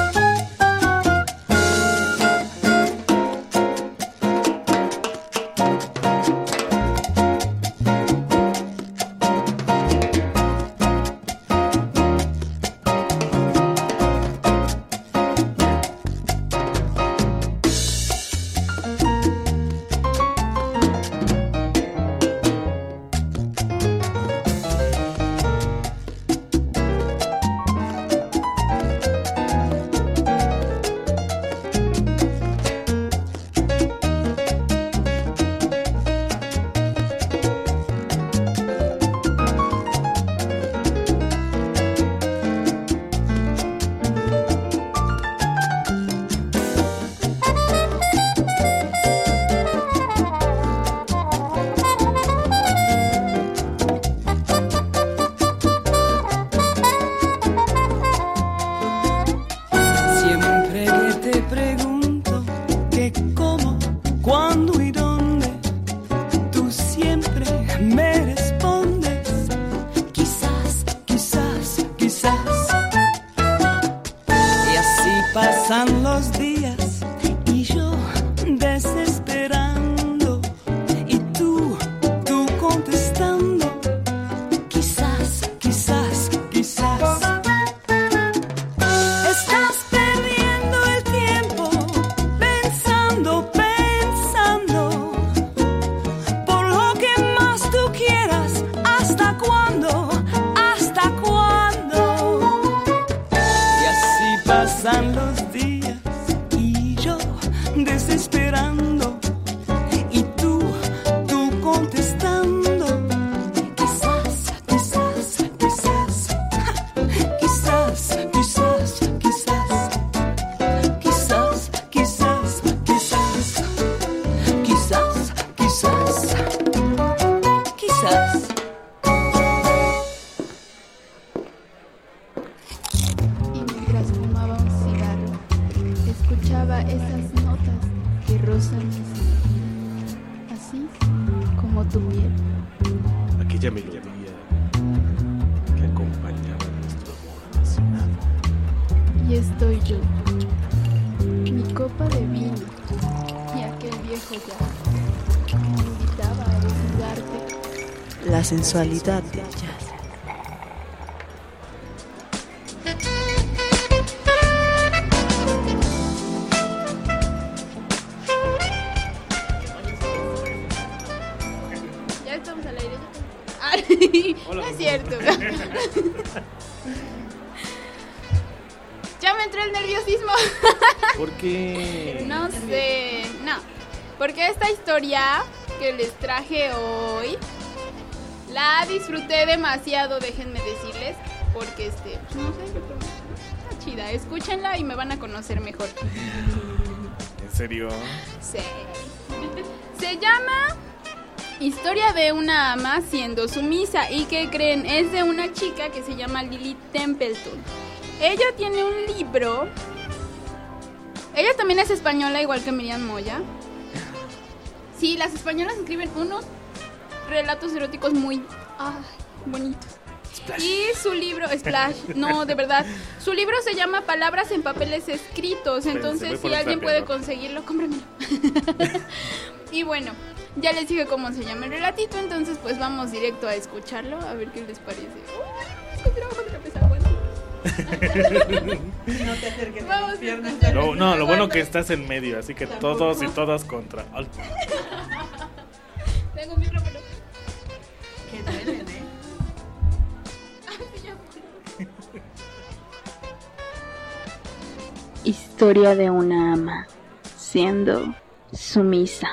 Siempre que te pregunto qué, cómo, cuándo y dónde, tú siempre me respondes quizás, quizás, quizás. Y así pasan los días y yo desesperando y tú, tú contestando quizás, quizás, quizás. Estás perdiendo el tiempo pensando, pensando por lo que más tú quieras. ¿Hasta cuándo? ¿Hasta cuándo? Y así pasan los días y yo desesperando y tú, tú contestando quizás, quizás, quizás. Quizás, quizás, quizás, quizás, quizás, quizás, quizás, quizás, quizás.
Y mientras fumaba un cigarro, escuchaba esas notas que rozan mi sentido, así como tu piel.
Aquí aquella melodía que acompañaba nuestro amor apasionado.
Y estoy yo, mi copa de vino y aquel viejo jazz que me invitaba a desnudarte.
La sensualidad del jazz.
Ya estamos al aire. Ay, no es cierto. Ya me entró el nerviosismo.
¿Por qué?
No sé, no. Porque esta historia que les traje hoy la disfruté demasiado, déjenme decirles. Porque este, pues no sé, yo creo que está chida. Escúchenla y me van a conocer mejor.
¿En serio?
Sí. Se llama Historia de una ama siendo sumisa. ¿Y qué creen? Es de una chica que se llama Lily Templeton. Ella tiene un libro. Ella también es española, igual que Miriam Moya. Sí, las españolas escriben unos relatos eróticos muy ay, bonitos. Splash. Y su libro, Splash, no, de verdad. Su libro se llama Palabras en papeles escritos. Entonces, si alguien puede conseguirlo, cómprenmelo. Y bueno, ya les dije cómo se llama el relatito. Entonces, pues vamos directo a escucharlo. A ver qué les parece. Uy, es trabajo de la mesa, bueno.
No te acerques a mis piernas.
No, no, lo bueno que estás en medio, así que todos y todas contra. Ay.
Tengo un micrófono.
Que duelen, ¿eh?
Historia de una ama siendo sumisa.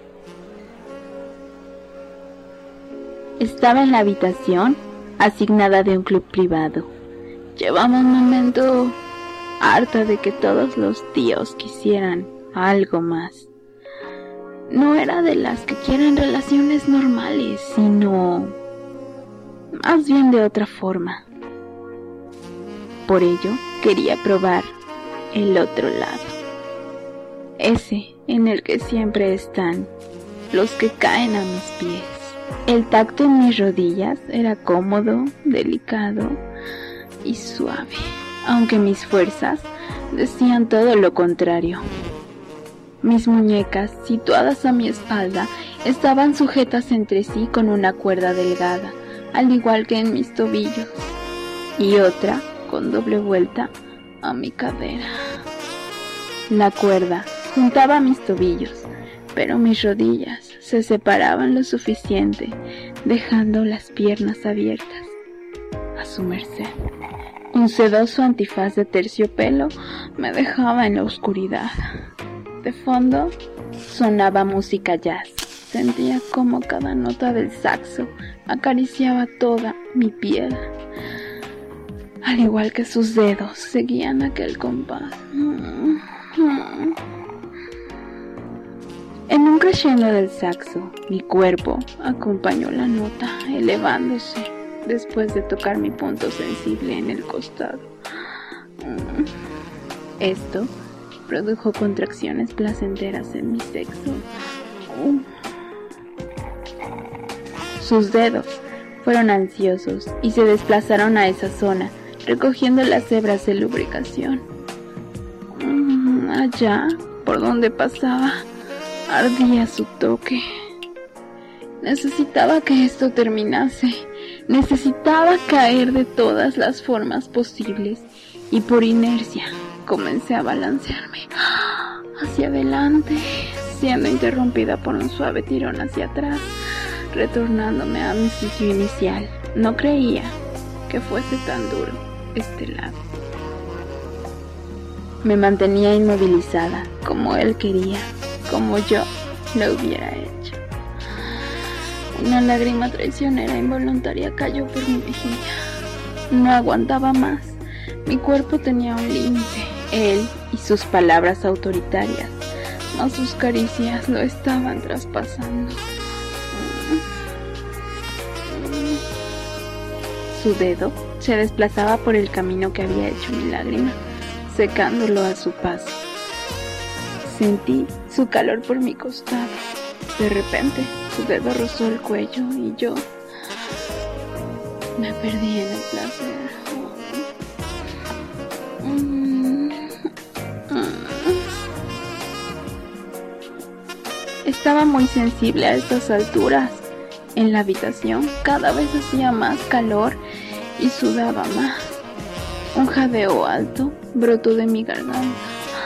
Estaba en la habitación asignada de un club privado. Llevaba un momento harta de que todos los tíos quisieran algo más. No era de las que quieren relaciones normales, sino más bien de otra forma. Por ello, quería probar el otro lado. Ese en el que siempre están los que caen a mis pies. El tacto en mis rodillas era cómodo, delicado y suave, aunque mis fuerzas decían todo lo contrario. Mis muñecas, situadas a mi espalda, estaban sujetas entre sí con una cuerda delgada, al igual que en mis tobillos, y otra con doble vuelta a mi cadera. La cuerda juntaba mis tobillos, pero mis rodillas se separaban lo suficiente, dejando las piernas abiertas a su merced. Un sedoso antifaz de terciopelo me dejaba en la oscuridad. De fondo sonaba música jazz. Sentía como cada nota del saxo acariciaba toda mi piel, al igual que sus dedos seguían aquel compás. En un crescendo del saxo, mi cuerpo acompañó la nota, elevándose después de tocar mi punto sensible en el costado. Esto produjo contracciones placenteras en mi sexo. Sus dedos fueron ansiosos y se desplazaron a esa zona, recogiendo las hebras de lubricación. Allá, por donde pasaba, ardía su toque. Necesitaba que esto terminase. Necesitaba caer de todas las formas posibles y por inercia comencé a balancearme hacia adelante, siendo interrumpida por un suave tirón hacia atrás, retornándome a mi sitio inicial. No creía que fuese tan duro este lado. Me mantenía inmovilizada, como él quería, como yo lo hubiera hecho. Una lágrima traicionera involuntaria cayó por mi mejilla. No aguantaba más. Mi cuerpo tenía un límite. Él y sus palabras autoritarias, mas sus caricias lo estaban traspasando. Su dedo se desplazaba por el camino que había hecho mi lágrima, secándolo a su paso. Sentí su calor por mi costado. De repente, su dedo rozó el cuello y yo Me perdí en el placer. Mm. Estaba muy sensible a estas alturas. En la habitación cada vez hacía más calor y sudaba más. Un jadeo alto brotó de mi garganta.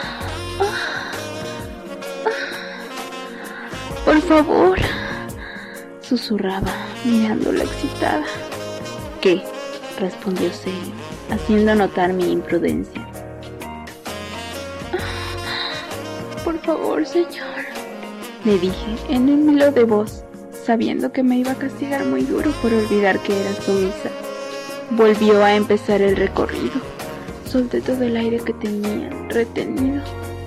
Por favor, susurraba, mirándola excitada. ¿Qué? Respondió serio, haciendo notar mi imprudencia. Por favor, señor, le dije en un hilo de voz, sabiendo que me iba a castigar muy duro por olvidar que era sumisa. Volvió a empezar el recorrido. Solté todo el aire que tenía retenido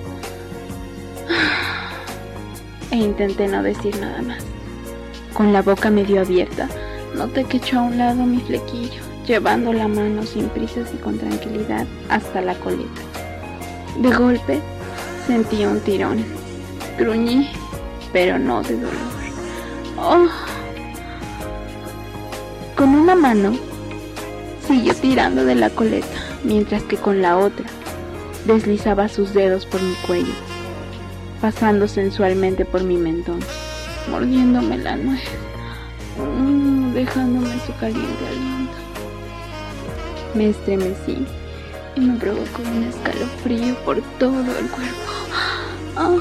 e intenté no decir nada más. Con la boca medio abierta, noté que echó a un lado mi flequillo, llevando la mano sin prisas y con tranquilidad hasta la coleta. De golpe, sentí un tirón. Gruñí, pero no de dolor. Oh. Con una mano, siguió tirando de la coleta, mientras que con la otra, deslizaba sus dedos por mi cuello, pasando sensualmente por mi mentón, mordiéndome la nuez, mmm, dejándome su caliente aliento. Me estremecí y me provocó un escalofrío por todo el cuerpo. Oh.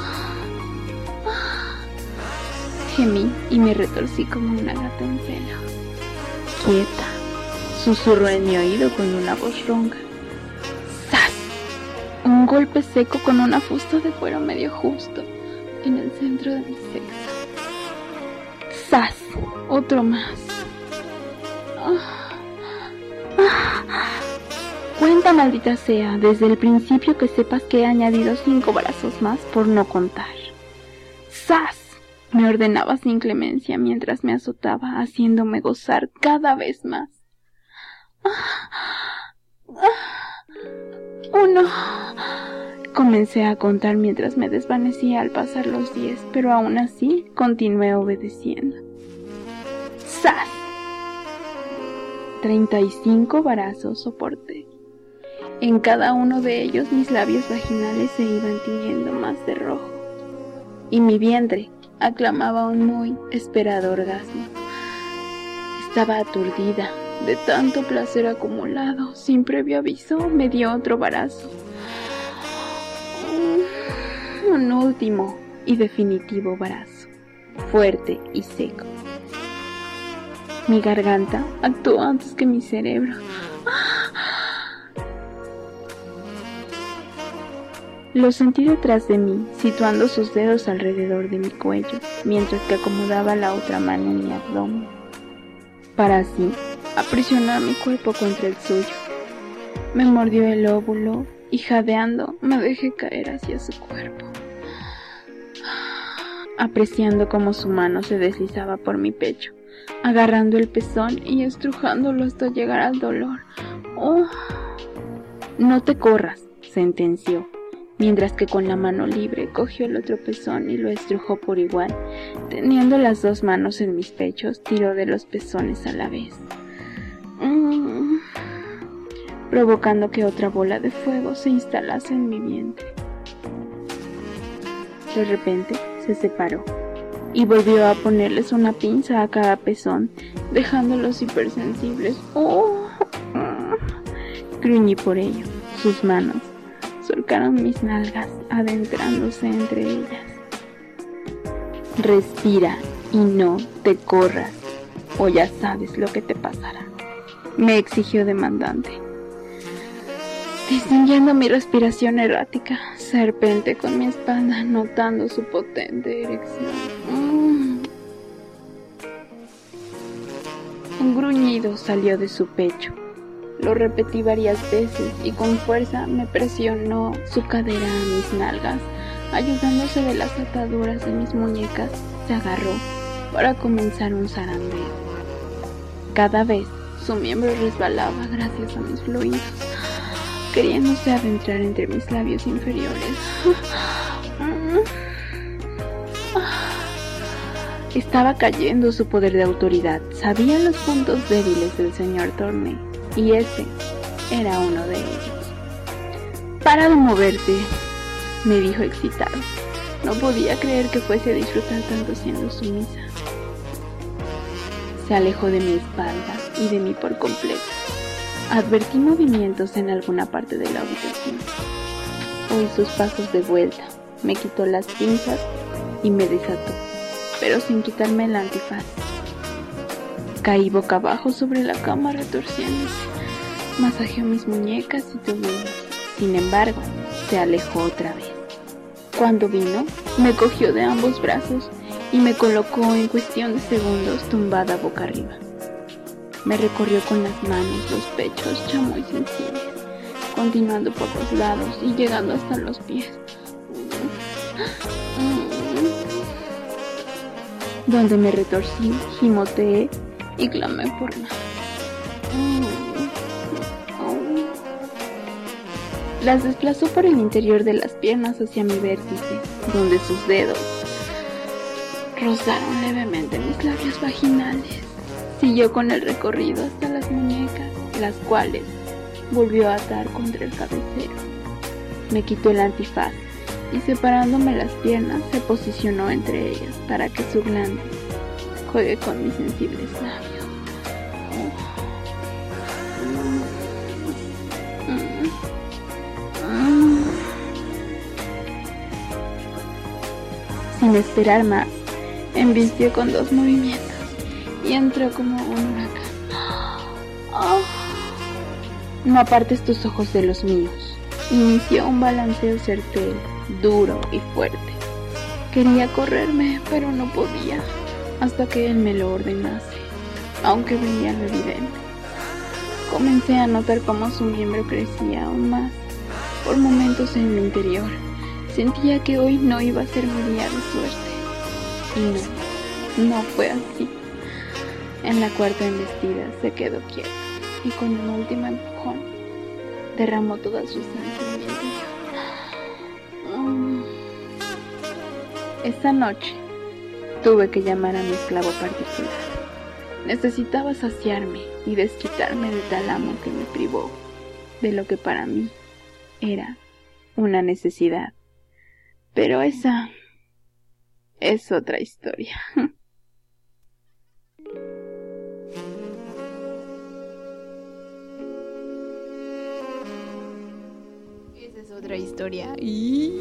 Gemí y me retorcí como una gata en celo. Quieta, susurró en mi oído con una voz ronca. ¡Zas! Un golpe seco con una fusta de cuero medio justo en el centro de mi sexo. ¡Zas! Otro más. Oh. Ah. Cuenta, maldita sea, desde el principio que sepas que he añadido cinco brazos más por no contar. ¡Zas! Me ordenaba sin clemencia mientras me azotaba, haciéndome gozar cada vez más. Uno. Comencé a contar mientras me desvanecía al pasar los diez, pero aún así continué obedeciendo. ¡Zas! Treinta y cinco varazos soporté. En cada uno de ellos mis labios vaginales se iban tiñendo más de rojo, y mi vientre aclamaba un muy esperado orgasmo. Estaba aturdida de tanto placer acumulado. Sin previo aviso me dio otro varazo. Un último y definitivo varazo, fuerte y seco. Mi garganta actuó antes que mi cerebro. Lo sentí detrás de mí, situando sus dedos alrededor de mi cuello, mientras que acomodaba la otra mano en mi abdomen, para así aprisionar mi cuerpo contra el suyo. Me mordió el óvulo y jadeando me dejé caer hacia su cuerpo, apreciando cómo su mano se deslizaba por mi pecho, agarrando el pezón y estrujándolo hasta llegar al dolor. Oh. No te corras, sentenció, mientras que con la mano libre cogió el otro pezón y lo estrujó por igual. Teniendo las dos manos en mis pechos, tiró de los pezones a la vez, mm, provocando que otra bola de fuego se instalase en mi vientre. De repente se separó y volvió a ponerles una pinza a cada pezón, dejándolos hipersensibles. ¡Oh! Gruñí por ello. Sus manos surcaron mis nalgas, adentrándose entre ellas. Respira y no te corras, o ya sabes lo que te pasará, me exigió demandante. Distinguiendo mi respiración errática, serpenté con mi espalda, notando su potente erección. Mm. Un gruñido salió de su pecho. Lo repetí varias veces y con fuerza me presionó su cadera a mis nalgas. Ayudándose de las ataduras de mis muñecas, se agarró para comenzar un zarandeo. Cada vez su miembro resbalaba gracias a mis fluidos, queriéndose adentrar entre mis labios inferiores. Estaba cayendo su poder de autoridad. Sabía los puntos débiles del señor Thorne, y ese era uno de ellos. «Para de moverte», me dijo excitado. No podía creer que fuese a disfrutar tanto siendo sumisa. Se alejó de mi espalda y de mí por completo. Advertí movimientos en alguna parte de la habitación. Oí sus pasos de vuelta. Me quitó las pinzas y me desató, pero sin quitarme el antifaz. Caí boca abajo sobre la cama retorciéndose. Masajeó mis muñecas y tobillos. Sin embargo, se alejó otra vez. Cuando vino, me cogió de ambos brazos y me colocó en cuestión de segundos tumbada boca arriba. Me recorrió con las manos los pechos ya muy sensibles, continuando por los lados y llegando hasta los pies, donde me retorcí, gimoteé y clamé por más. Las desplazó por el interior de las piernas hacia mi vértice, donde sus dedos rozaron levemente mis labios vaginales. Siguió con el recorrido hasta las muñecas, las cuales volvió a atar contra el cabecero. Me quitó el antifaz y, separándome las piernas, se posicionó entre ellas para que su glande juegue con mis sensibles labios. Sin esperar más, embistió con dos movimientos y entró como un huracán. Oh. No apartes tus ojos de los míos. Inició un balanceo certero, duro y fuerte. Quería correrme, pero no podía, hasta que él me lo ordenase, aunque veía lo evidente. Comencé a notar cómo su miembro crecía aún más, por momentos en mi interior. Sentía que hoy no iba a ser mi día de suerte. Y no, no fue así. En la cuarta embestida se quedó quieto y con un último empujón derramó toda su sangre en mi interior. Esa noche tuve que llamar a mi esclavo particular. Necesitaba saciarme y desquitarme de tal amo que me privó de lo que para mí era una necesidad. Pero esa es otra historia.
Esa es otra historia. Y...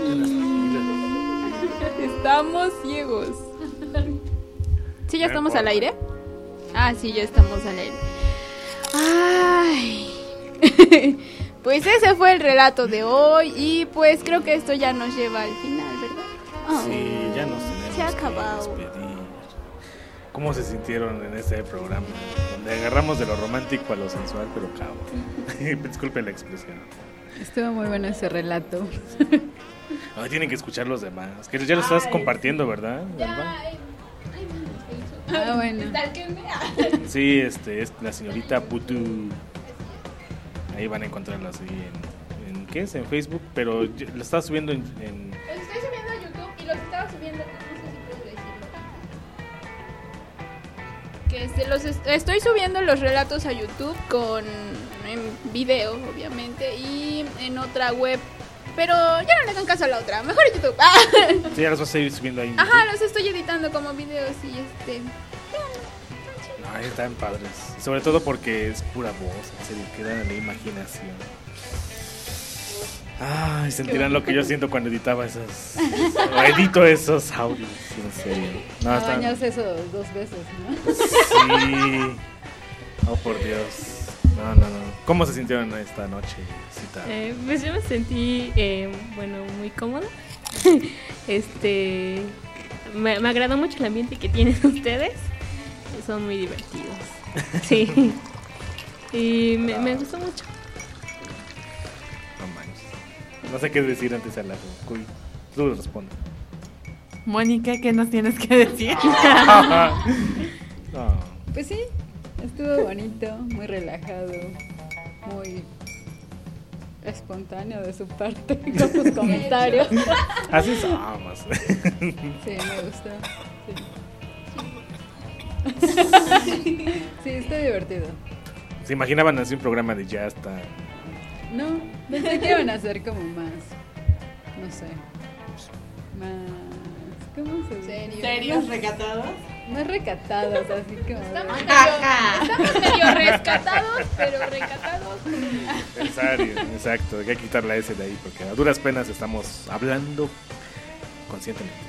estamos ciegos. ¿Sí ya estamos al aire? Ah, sí, ya estamos al aire. Ay... Pues ese fue el relato de hoy y pues creo que esto ya nos lleva al final, ¿verdad? Oh,
sí, ya nos tenemos
se ha acabado.
que despedir. ¿Cómo se sintieron en este programa? Donde agarramos de lo romántico a lo sensual, pero cabo. Disculpen la expresión.
Estuvo muy bueno ese relato.
No, tienen que escuchar los demás. Que ya lo estás Ay, compartiendo, ¿verdad?
Ya, ay,
ah, bueno.
Sí, este, es la señorita Putu. Ahí van a encontrarlo así en, en ¿qué es? En Facebook, pero lo estaba subiendo en, en...
Los estoy subiendo a YouTube y los estaba subiendo, no sé si puedes decirlo. Que este, los est- estoy subiendo los relatos a YouTube con en video, obviamente, y en otra web, pero ya no le hagan caso a la otra, mejor en YouTube.
Sí, ya los vas a ir subiendo ahí.
Ajá, los estoy editando como videos y este...
Ay, están padres. Sobre todo porque es pura voz, en serio, quedan en la imaginación. Ay, sentirán lo que yo siento cuando editaba esos... o edito esos audios, en serio.
No,
No, están...
bañas eso dos veces, ¿no?
Sí. Oh, por Dios. No, no, no. ¿Cómo se sintieron esta noche, Cita?
Eh, pues yo me sentí, eh, bueno, muy cómoda. este... Me, me agradó mucho el ambiente que tienen ustedes. Son muy divertidos. Sí. Y me, me gustó mucho.
No manches. No sé qué decir antes de hablar. Tú responde.
Mónica, ¿qué nos tienes que decir?
No.
Pues sí, estuvo bonito, muy relajado, muy espontáneo de su parte con sus comentarios.
Así somos.
Sí, me gustó. Sí. Sí, está divertido.
¿Se imaginaban así un programa de jazz tan...
No, pensé que iban a ser como más, no sé, más, ¿cómo se dice?
¿Serios?
Más-
¿Recatados?
Más recatados, así como...
Estamos medio, estamos medio rescatados, pero recatados.
Necesario, exacto, hay que quitar la S de ahí porque a duras penas estamos hablando conscientemente.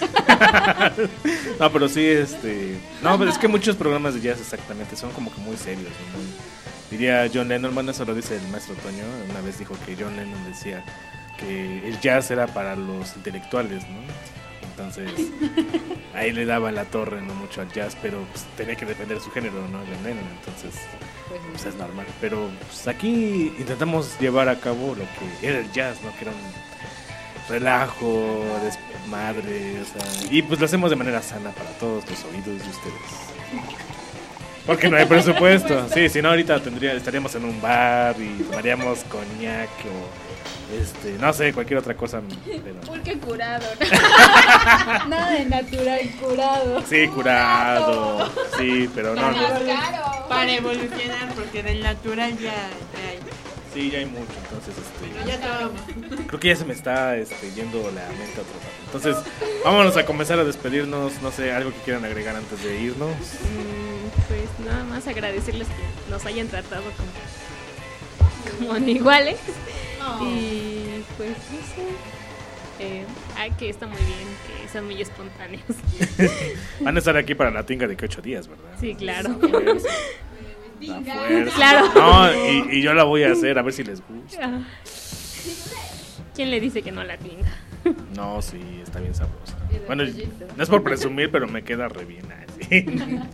No, pero sí, este... No, pero es que muchos programas de jazz exactamente son como que muy serios, ¿no? Muy- diría John Lennon, bueno, eso lo dice el maestro Toño, una vez dijo que John Lennon decía que el jazz era para los intelectuales, ¿no? Entonces, ahí le daba la torre, no mucho al jazz, pero pues, tenía que defender su género, ¿no? John Lennon, entonces, pues es normal. Pero pues, aquí intentamos llevar a cabo lo que era el jazz, ¿no? Que era un relajo, desmadre, o sea, y pues lo hacemos de manera sana para todos los oídos de ustedes. Porque no hay presupuesto. Sí, si no ahorita tendría, estaríamos en un bar y tomaríamos coñac o este, no sé, cualquier otra cosa. Pero...
Pulque curado.
Nada de natural, curado.
Sí, curado. Sí, pero no. no.
Para evolucionar, porque del natural ya hay.
Sí, ya hay mucho, entonces este,
Ya todo.
creo que ya se me está este, yendo la mente a otro lado. Entonces, vámonos a comenzar a despedirnos. No sé, algo que quieran agregar antes de irnos.
Mm, pues nada más agradecerles que nos hayan tratado como, como iguales.
Oh.
Y pues no sé. Eh, ah, que está muy bien, que son muy espontáneos.
Van a estar aquí para la tinga de que ocho días, ¿verdad?
Sí, claro.
La fuerza.
Claro.
No, y, y yo la voy a hacer, a ver si les gusta.
¿Quién le dice que no la tinga?
No, sí, está bien sabrosa. Bueno, no es por presumir, pero me queda re bien así.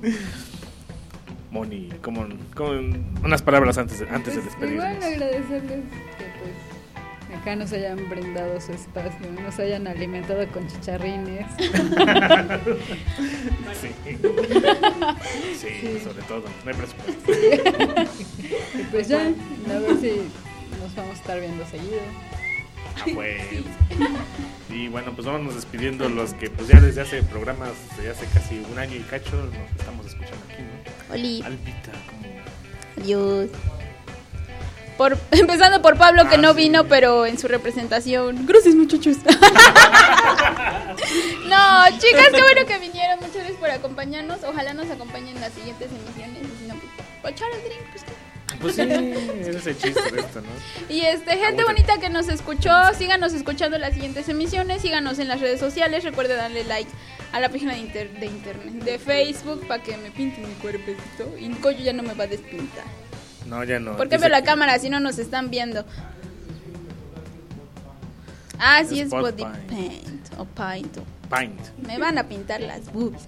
Moni, como, como unas palabras antes de, antes de
Pues,
despedirnos.
igual agradecerles que pues acá nos hayan brindado su espacio, nos hayan alimentado con chicharrines.
Sí. Sí, sobre todo, no hay presupuesto.
Y pues ya, a ver si nos vamos a estar viendo seguido.
Ah, pues. Y bueno, pues vámonos despidiendo los que pues ya desde hace programas, desde hace casi un año y cacho, nos estamos escuchando aquí, ¿no?
Oli.
Alpita, como...
Adiós. Por, empezando por Pablo, que
Ah,
no
sí.
vino, pero en su representación. Gracias, muchachos. No, chicas, qué bueno que vinieron. Muchas gracias por acompañarnos. Ojalá nos acompañen en las siguientes emisiones. Y si no, pues, para echar el drink, pues,
Pues sí, ese es el chiste de esto, ¿no?
y este, gente bonita que nos escuchó, síganos escuchando en las siguientes emisiones, síganos en las redes sociales, recuerde darle like a la página de, inter- de internet, de Facebook, para que me pinten mi cuerpecito y Coyo ya no me va a despintar.
No, ya no.
¿Por qué
Dice
veo la
que-
cámara si no nos están viendo? Ah, sí, es
Spot
body
paint.
paint o paint. o-
Paint.
Me van a pintar las boobs.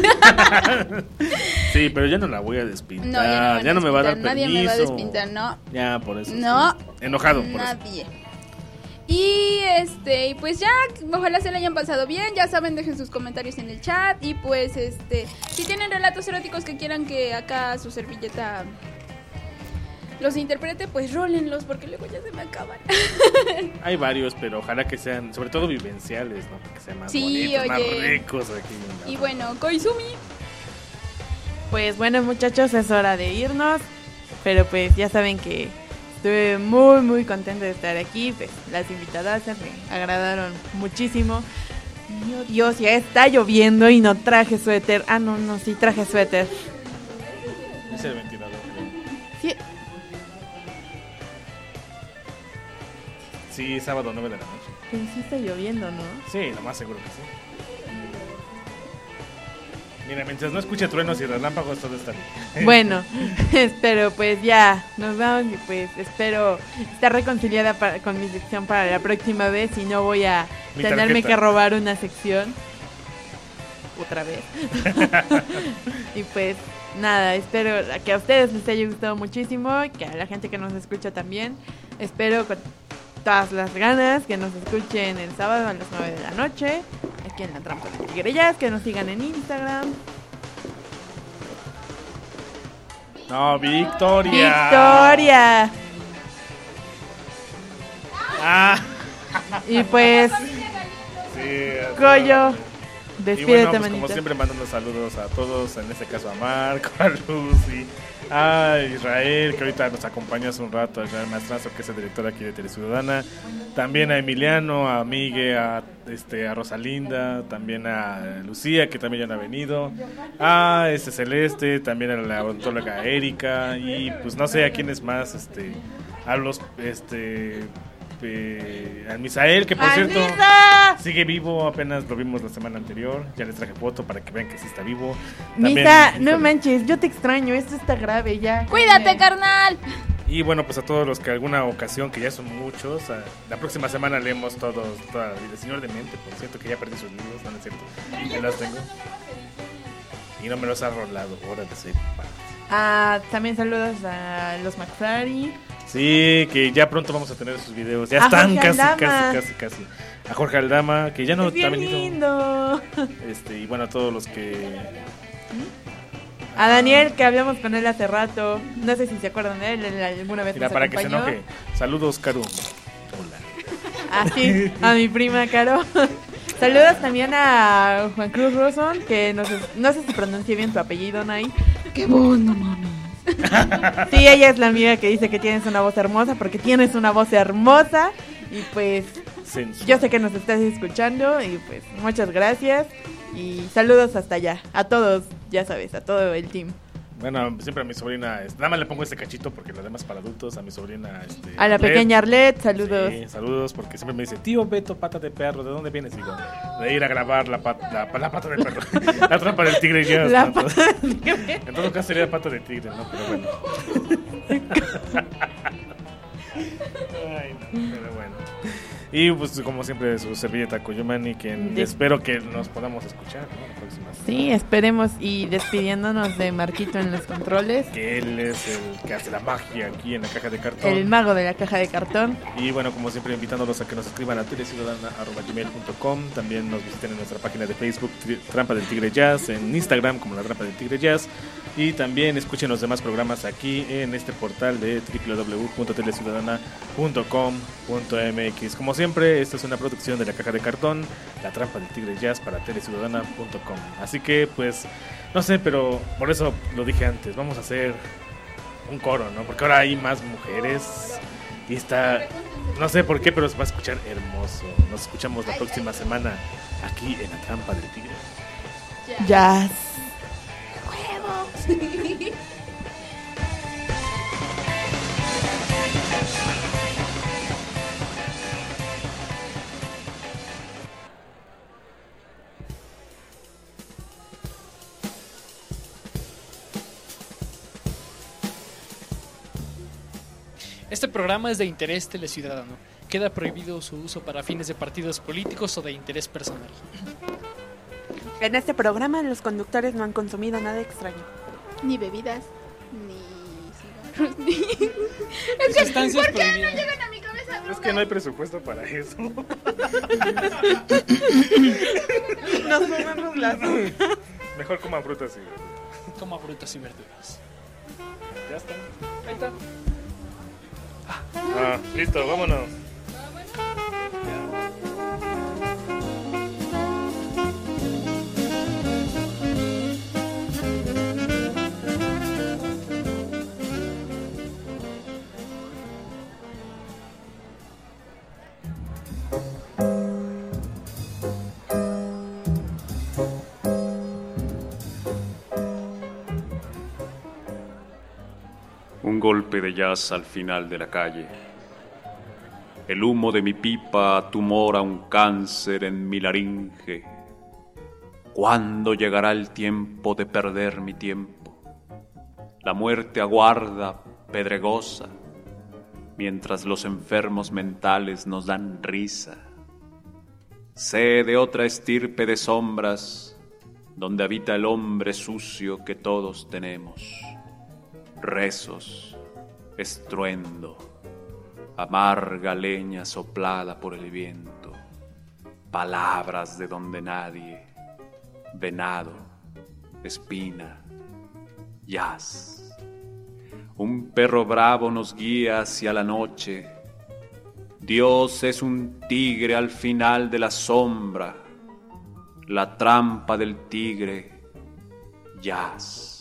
Sí, pero ya no la voy a despintar.
No, ya no, van
ya no me va a dar
despintar, nadie
permiso.
me va a despintar, no.
Ya, por eso.
No.
estoy enojado por eso.
Nadie. Y este, y pues ya, ojalá se le hayan pasado bien, ya saben, dejen sus comentarios en el chat y pues este, si tienen relatos eróticos que quieran que acá su servilleta los interprete, pues rólenlos porque luego ya se me acaban.
Hay varios, pero ojalá que sean, sobre todo vivenciales, ¿no? Que sean más
Sí,
bonitos, más
oye.
ricos aquí.
Y bueno, Koizumi.
Pues bueno, muchachos, es hora de irnos. Pero pues ya saben que estuve muy, muy contenta de estar aquí. Pues, las invitadas me agradaron muchísimo. Mío Dios, ya está lloviendo y no traje suéter. Ah, no, no, sí traje suéter.
Es el ventilador.
Sí.
Sí, sábado nueve de la noche.
Pero sí está lloviendo, ¿no?
Sí, lo más seguro que sí. Mira, mientras no escuche truenos y relámpagos, todo está bien.
Bueno, pero pues ya, nos vamos y pues espero estar reconciliada para- con mi sección para la próxima vez y no voy a
Mi
tenerme
tarjeta.
que robar una sección otra vez. Y pues nada, espero que a ustedes les haya gustado muchísimo, que a la gente que nos escucha también. Espero con todas las ganas que nos escuchen el sábado a las nueve de la noche, aquí en La Trampa de Tigrillas, que nos sigan en Instagram.
No, Victoria.
Victoria.
Ah.
Y pues
Sí,
Goyo, Despídete,
y bueno, pues,
manita.
como siempre, mandando saludos a todos, en este caso a Marco, a Lucy, a Israel, que ahorita nos acompaña hace un rato, a Israel Maestrazo, que es el director aquí de Teleciudadana, también a Emiliano, a Migue, a, este, a Rosalinda, también a Lucía, que también ya no ha venido, a este Celeste, también a la odontóloga Erika, y pues no sé a quiénes más, este, a los, este... Eh, a Misael, que por cierto
¡Misa!
sigue vivo, apenas lo vimos la semana anterior, ya les traje foto para que vean que sí está vivo. También,
Misa, no
híjole.
manches, yo te extraño, esto está grave ya.
Cuídate, carnal.
Y bueno, pues a todos los que alguna ocasión, que ya son muchos, a, la próxima semana leemos todos, toda la vida. El Señor de Mente, por cierto, que ya perdí sus libros, no, no es cierto, y que los tengo y no me los ha rolado, órale, sí.
Ah, también saludos a los McFlurry.
Sí, que ya pronto vamos a tener sus videos. Ya
A
están
Jorge
casi,
Aldama.
casi, casi, casi. A Jorge Aldama, que ya no
Es bien
ha venido.
lindo.
Este, y bueno, a todos los que...
A Daniel, que hablamos con él hace rato. No sé si se acuerdan de él, él alguna vez
Mira,
nos
para que se
acompañó.
enoje. Saludos, Caro. Hola.
Ah, sí, a mi prima Caro. Saludos también a Juan Cruz Roson, que no sé, no sé si pronuncié bien tu apellido, Nay.
Qué bueno, mami.
Sí, ella es la amiga que dice que tienes una voz hermosa, porque tienes una voz hermosa. Y pues,
Sensual.
yo sé que nos estás escuchando y pues muchas gracias. Y saludos hasta allá, a todos, ya sabes, a todo el team.
Bueno, siempre a mi sobrina, este, nada más le pongo este cachito porque lo demás para adultos, a mi sobrina, este,
A la
Arlet.
pequeña Arlet, saludos.
Sí, saludos, porque siempre me dice, tío Beto, pata de perro, ¿de dónde vienes? Digo, de ir a grabar la, pat, la, la pata del perro, la trampa del tigre. Ya,
La
¿no?
pata del tigre.
En todo caso sería pata de tigre, ¿no? Pero bueno. Ay, no, pero bueno. Y pues como siempre su servilleta Coyomani, quien
De-
espero que nos podamos escuchar, ¿no? La próxima semana.
Sí, esperemos y despidiéndonos de Marquito en los controles,
Que él es el que hace la magia aquí en la caja de cartón.
el mago de la caja de cartón.
Y bueno, como siempre, invitándolos a que nos escriban a teleciudadana arroba gmail punto com. También nos visiten en nuestra página de Facebook, Tri- Trampa del Tigre Jazz, en Instagram como La Trampa del Tigre Jazz. Y también escuchen los demás programas aquí en este portal de doble u doble u doble u punto teleciudadana punto com punto m x. Como siempre, esta es una producción de La Caja de Cartón, La Trampa del Tigre Jazz para teleciudadana punto com. Así que, pues, no sé, pero por eso lo dije antes, vamos a hacer un coro, ¿no? Porque ahora hay más mujeres y está, no sé por qué, pero se va a escuchar hermoso. Nos escuchamos la próxima semana aquí en La Trampa del Tigre.
Jazz.
Este programa es de interés teleciudadano. Queda prohibido su uso para fines de partidos políticos o de interés personal.
En este programa los conductores no han consumido nada extraño.
Ni bebidas, ni cigarros, ni... Es que,
Sustancias
¿por qué no
prohibidas.
llegan a mi cabeza?
Es que no hay presupuesto para eso.
Nos comemos las
Mejor coman frutas y verduras.
Como frutas y verduras.
Ya está. Ahí está. Ah, listo, vámonos.
Un golpe de jazz al final de la calle. El humo de mi pipa tumora un cáncer en mi laringe. ¿Cuándo llegará el tiempo de perder mi tiempo? La muerte aguarda, pedregosa, mientras los enfermos mentales nos dan risa. Sé de otra estirpe de sombras, donde habita el hombre sucio que todos tenemos. Rezos, estruendo, amarga leña soplada por el viento, palabras de donde nadie, venado, espina, jazz. Un perro bravo nos guía hacia la noche. Dios es un tigre al final de la sombra. la trampa del tigre, jazz.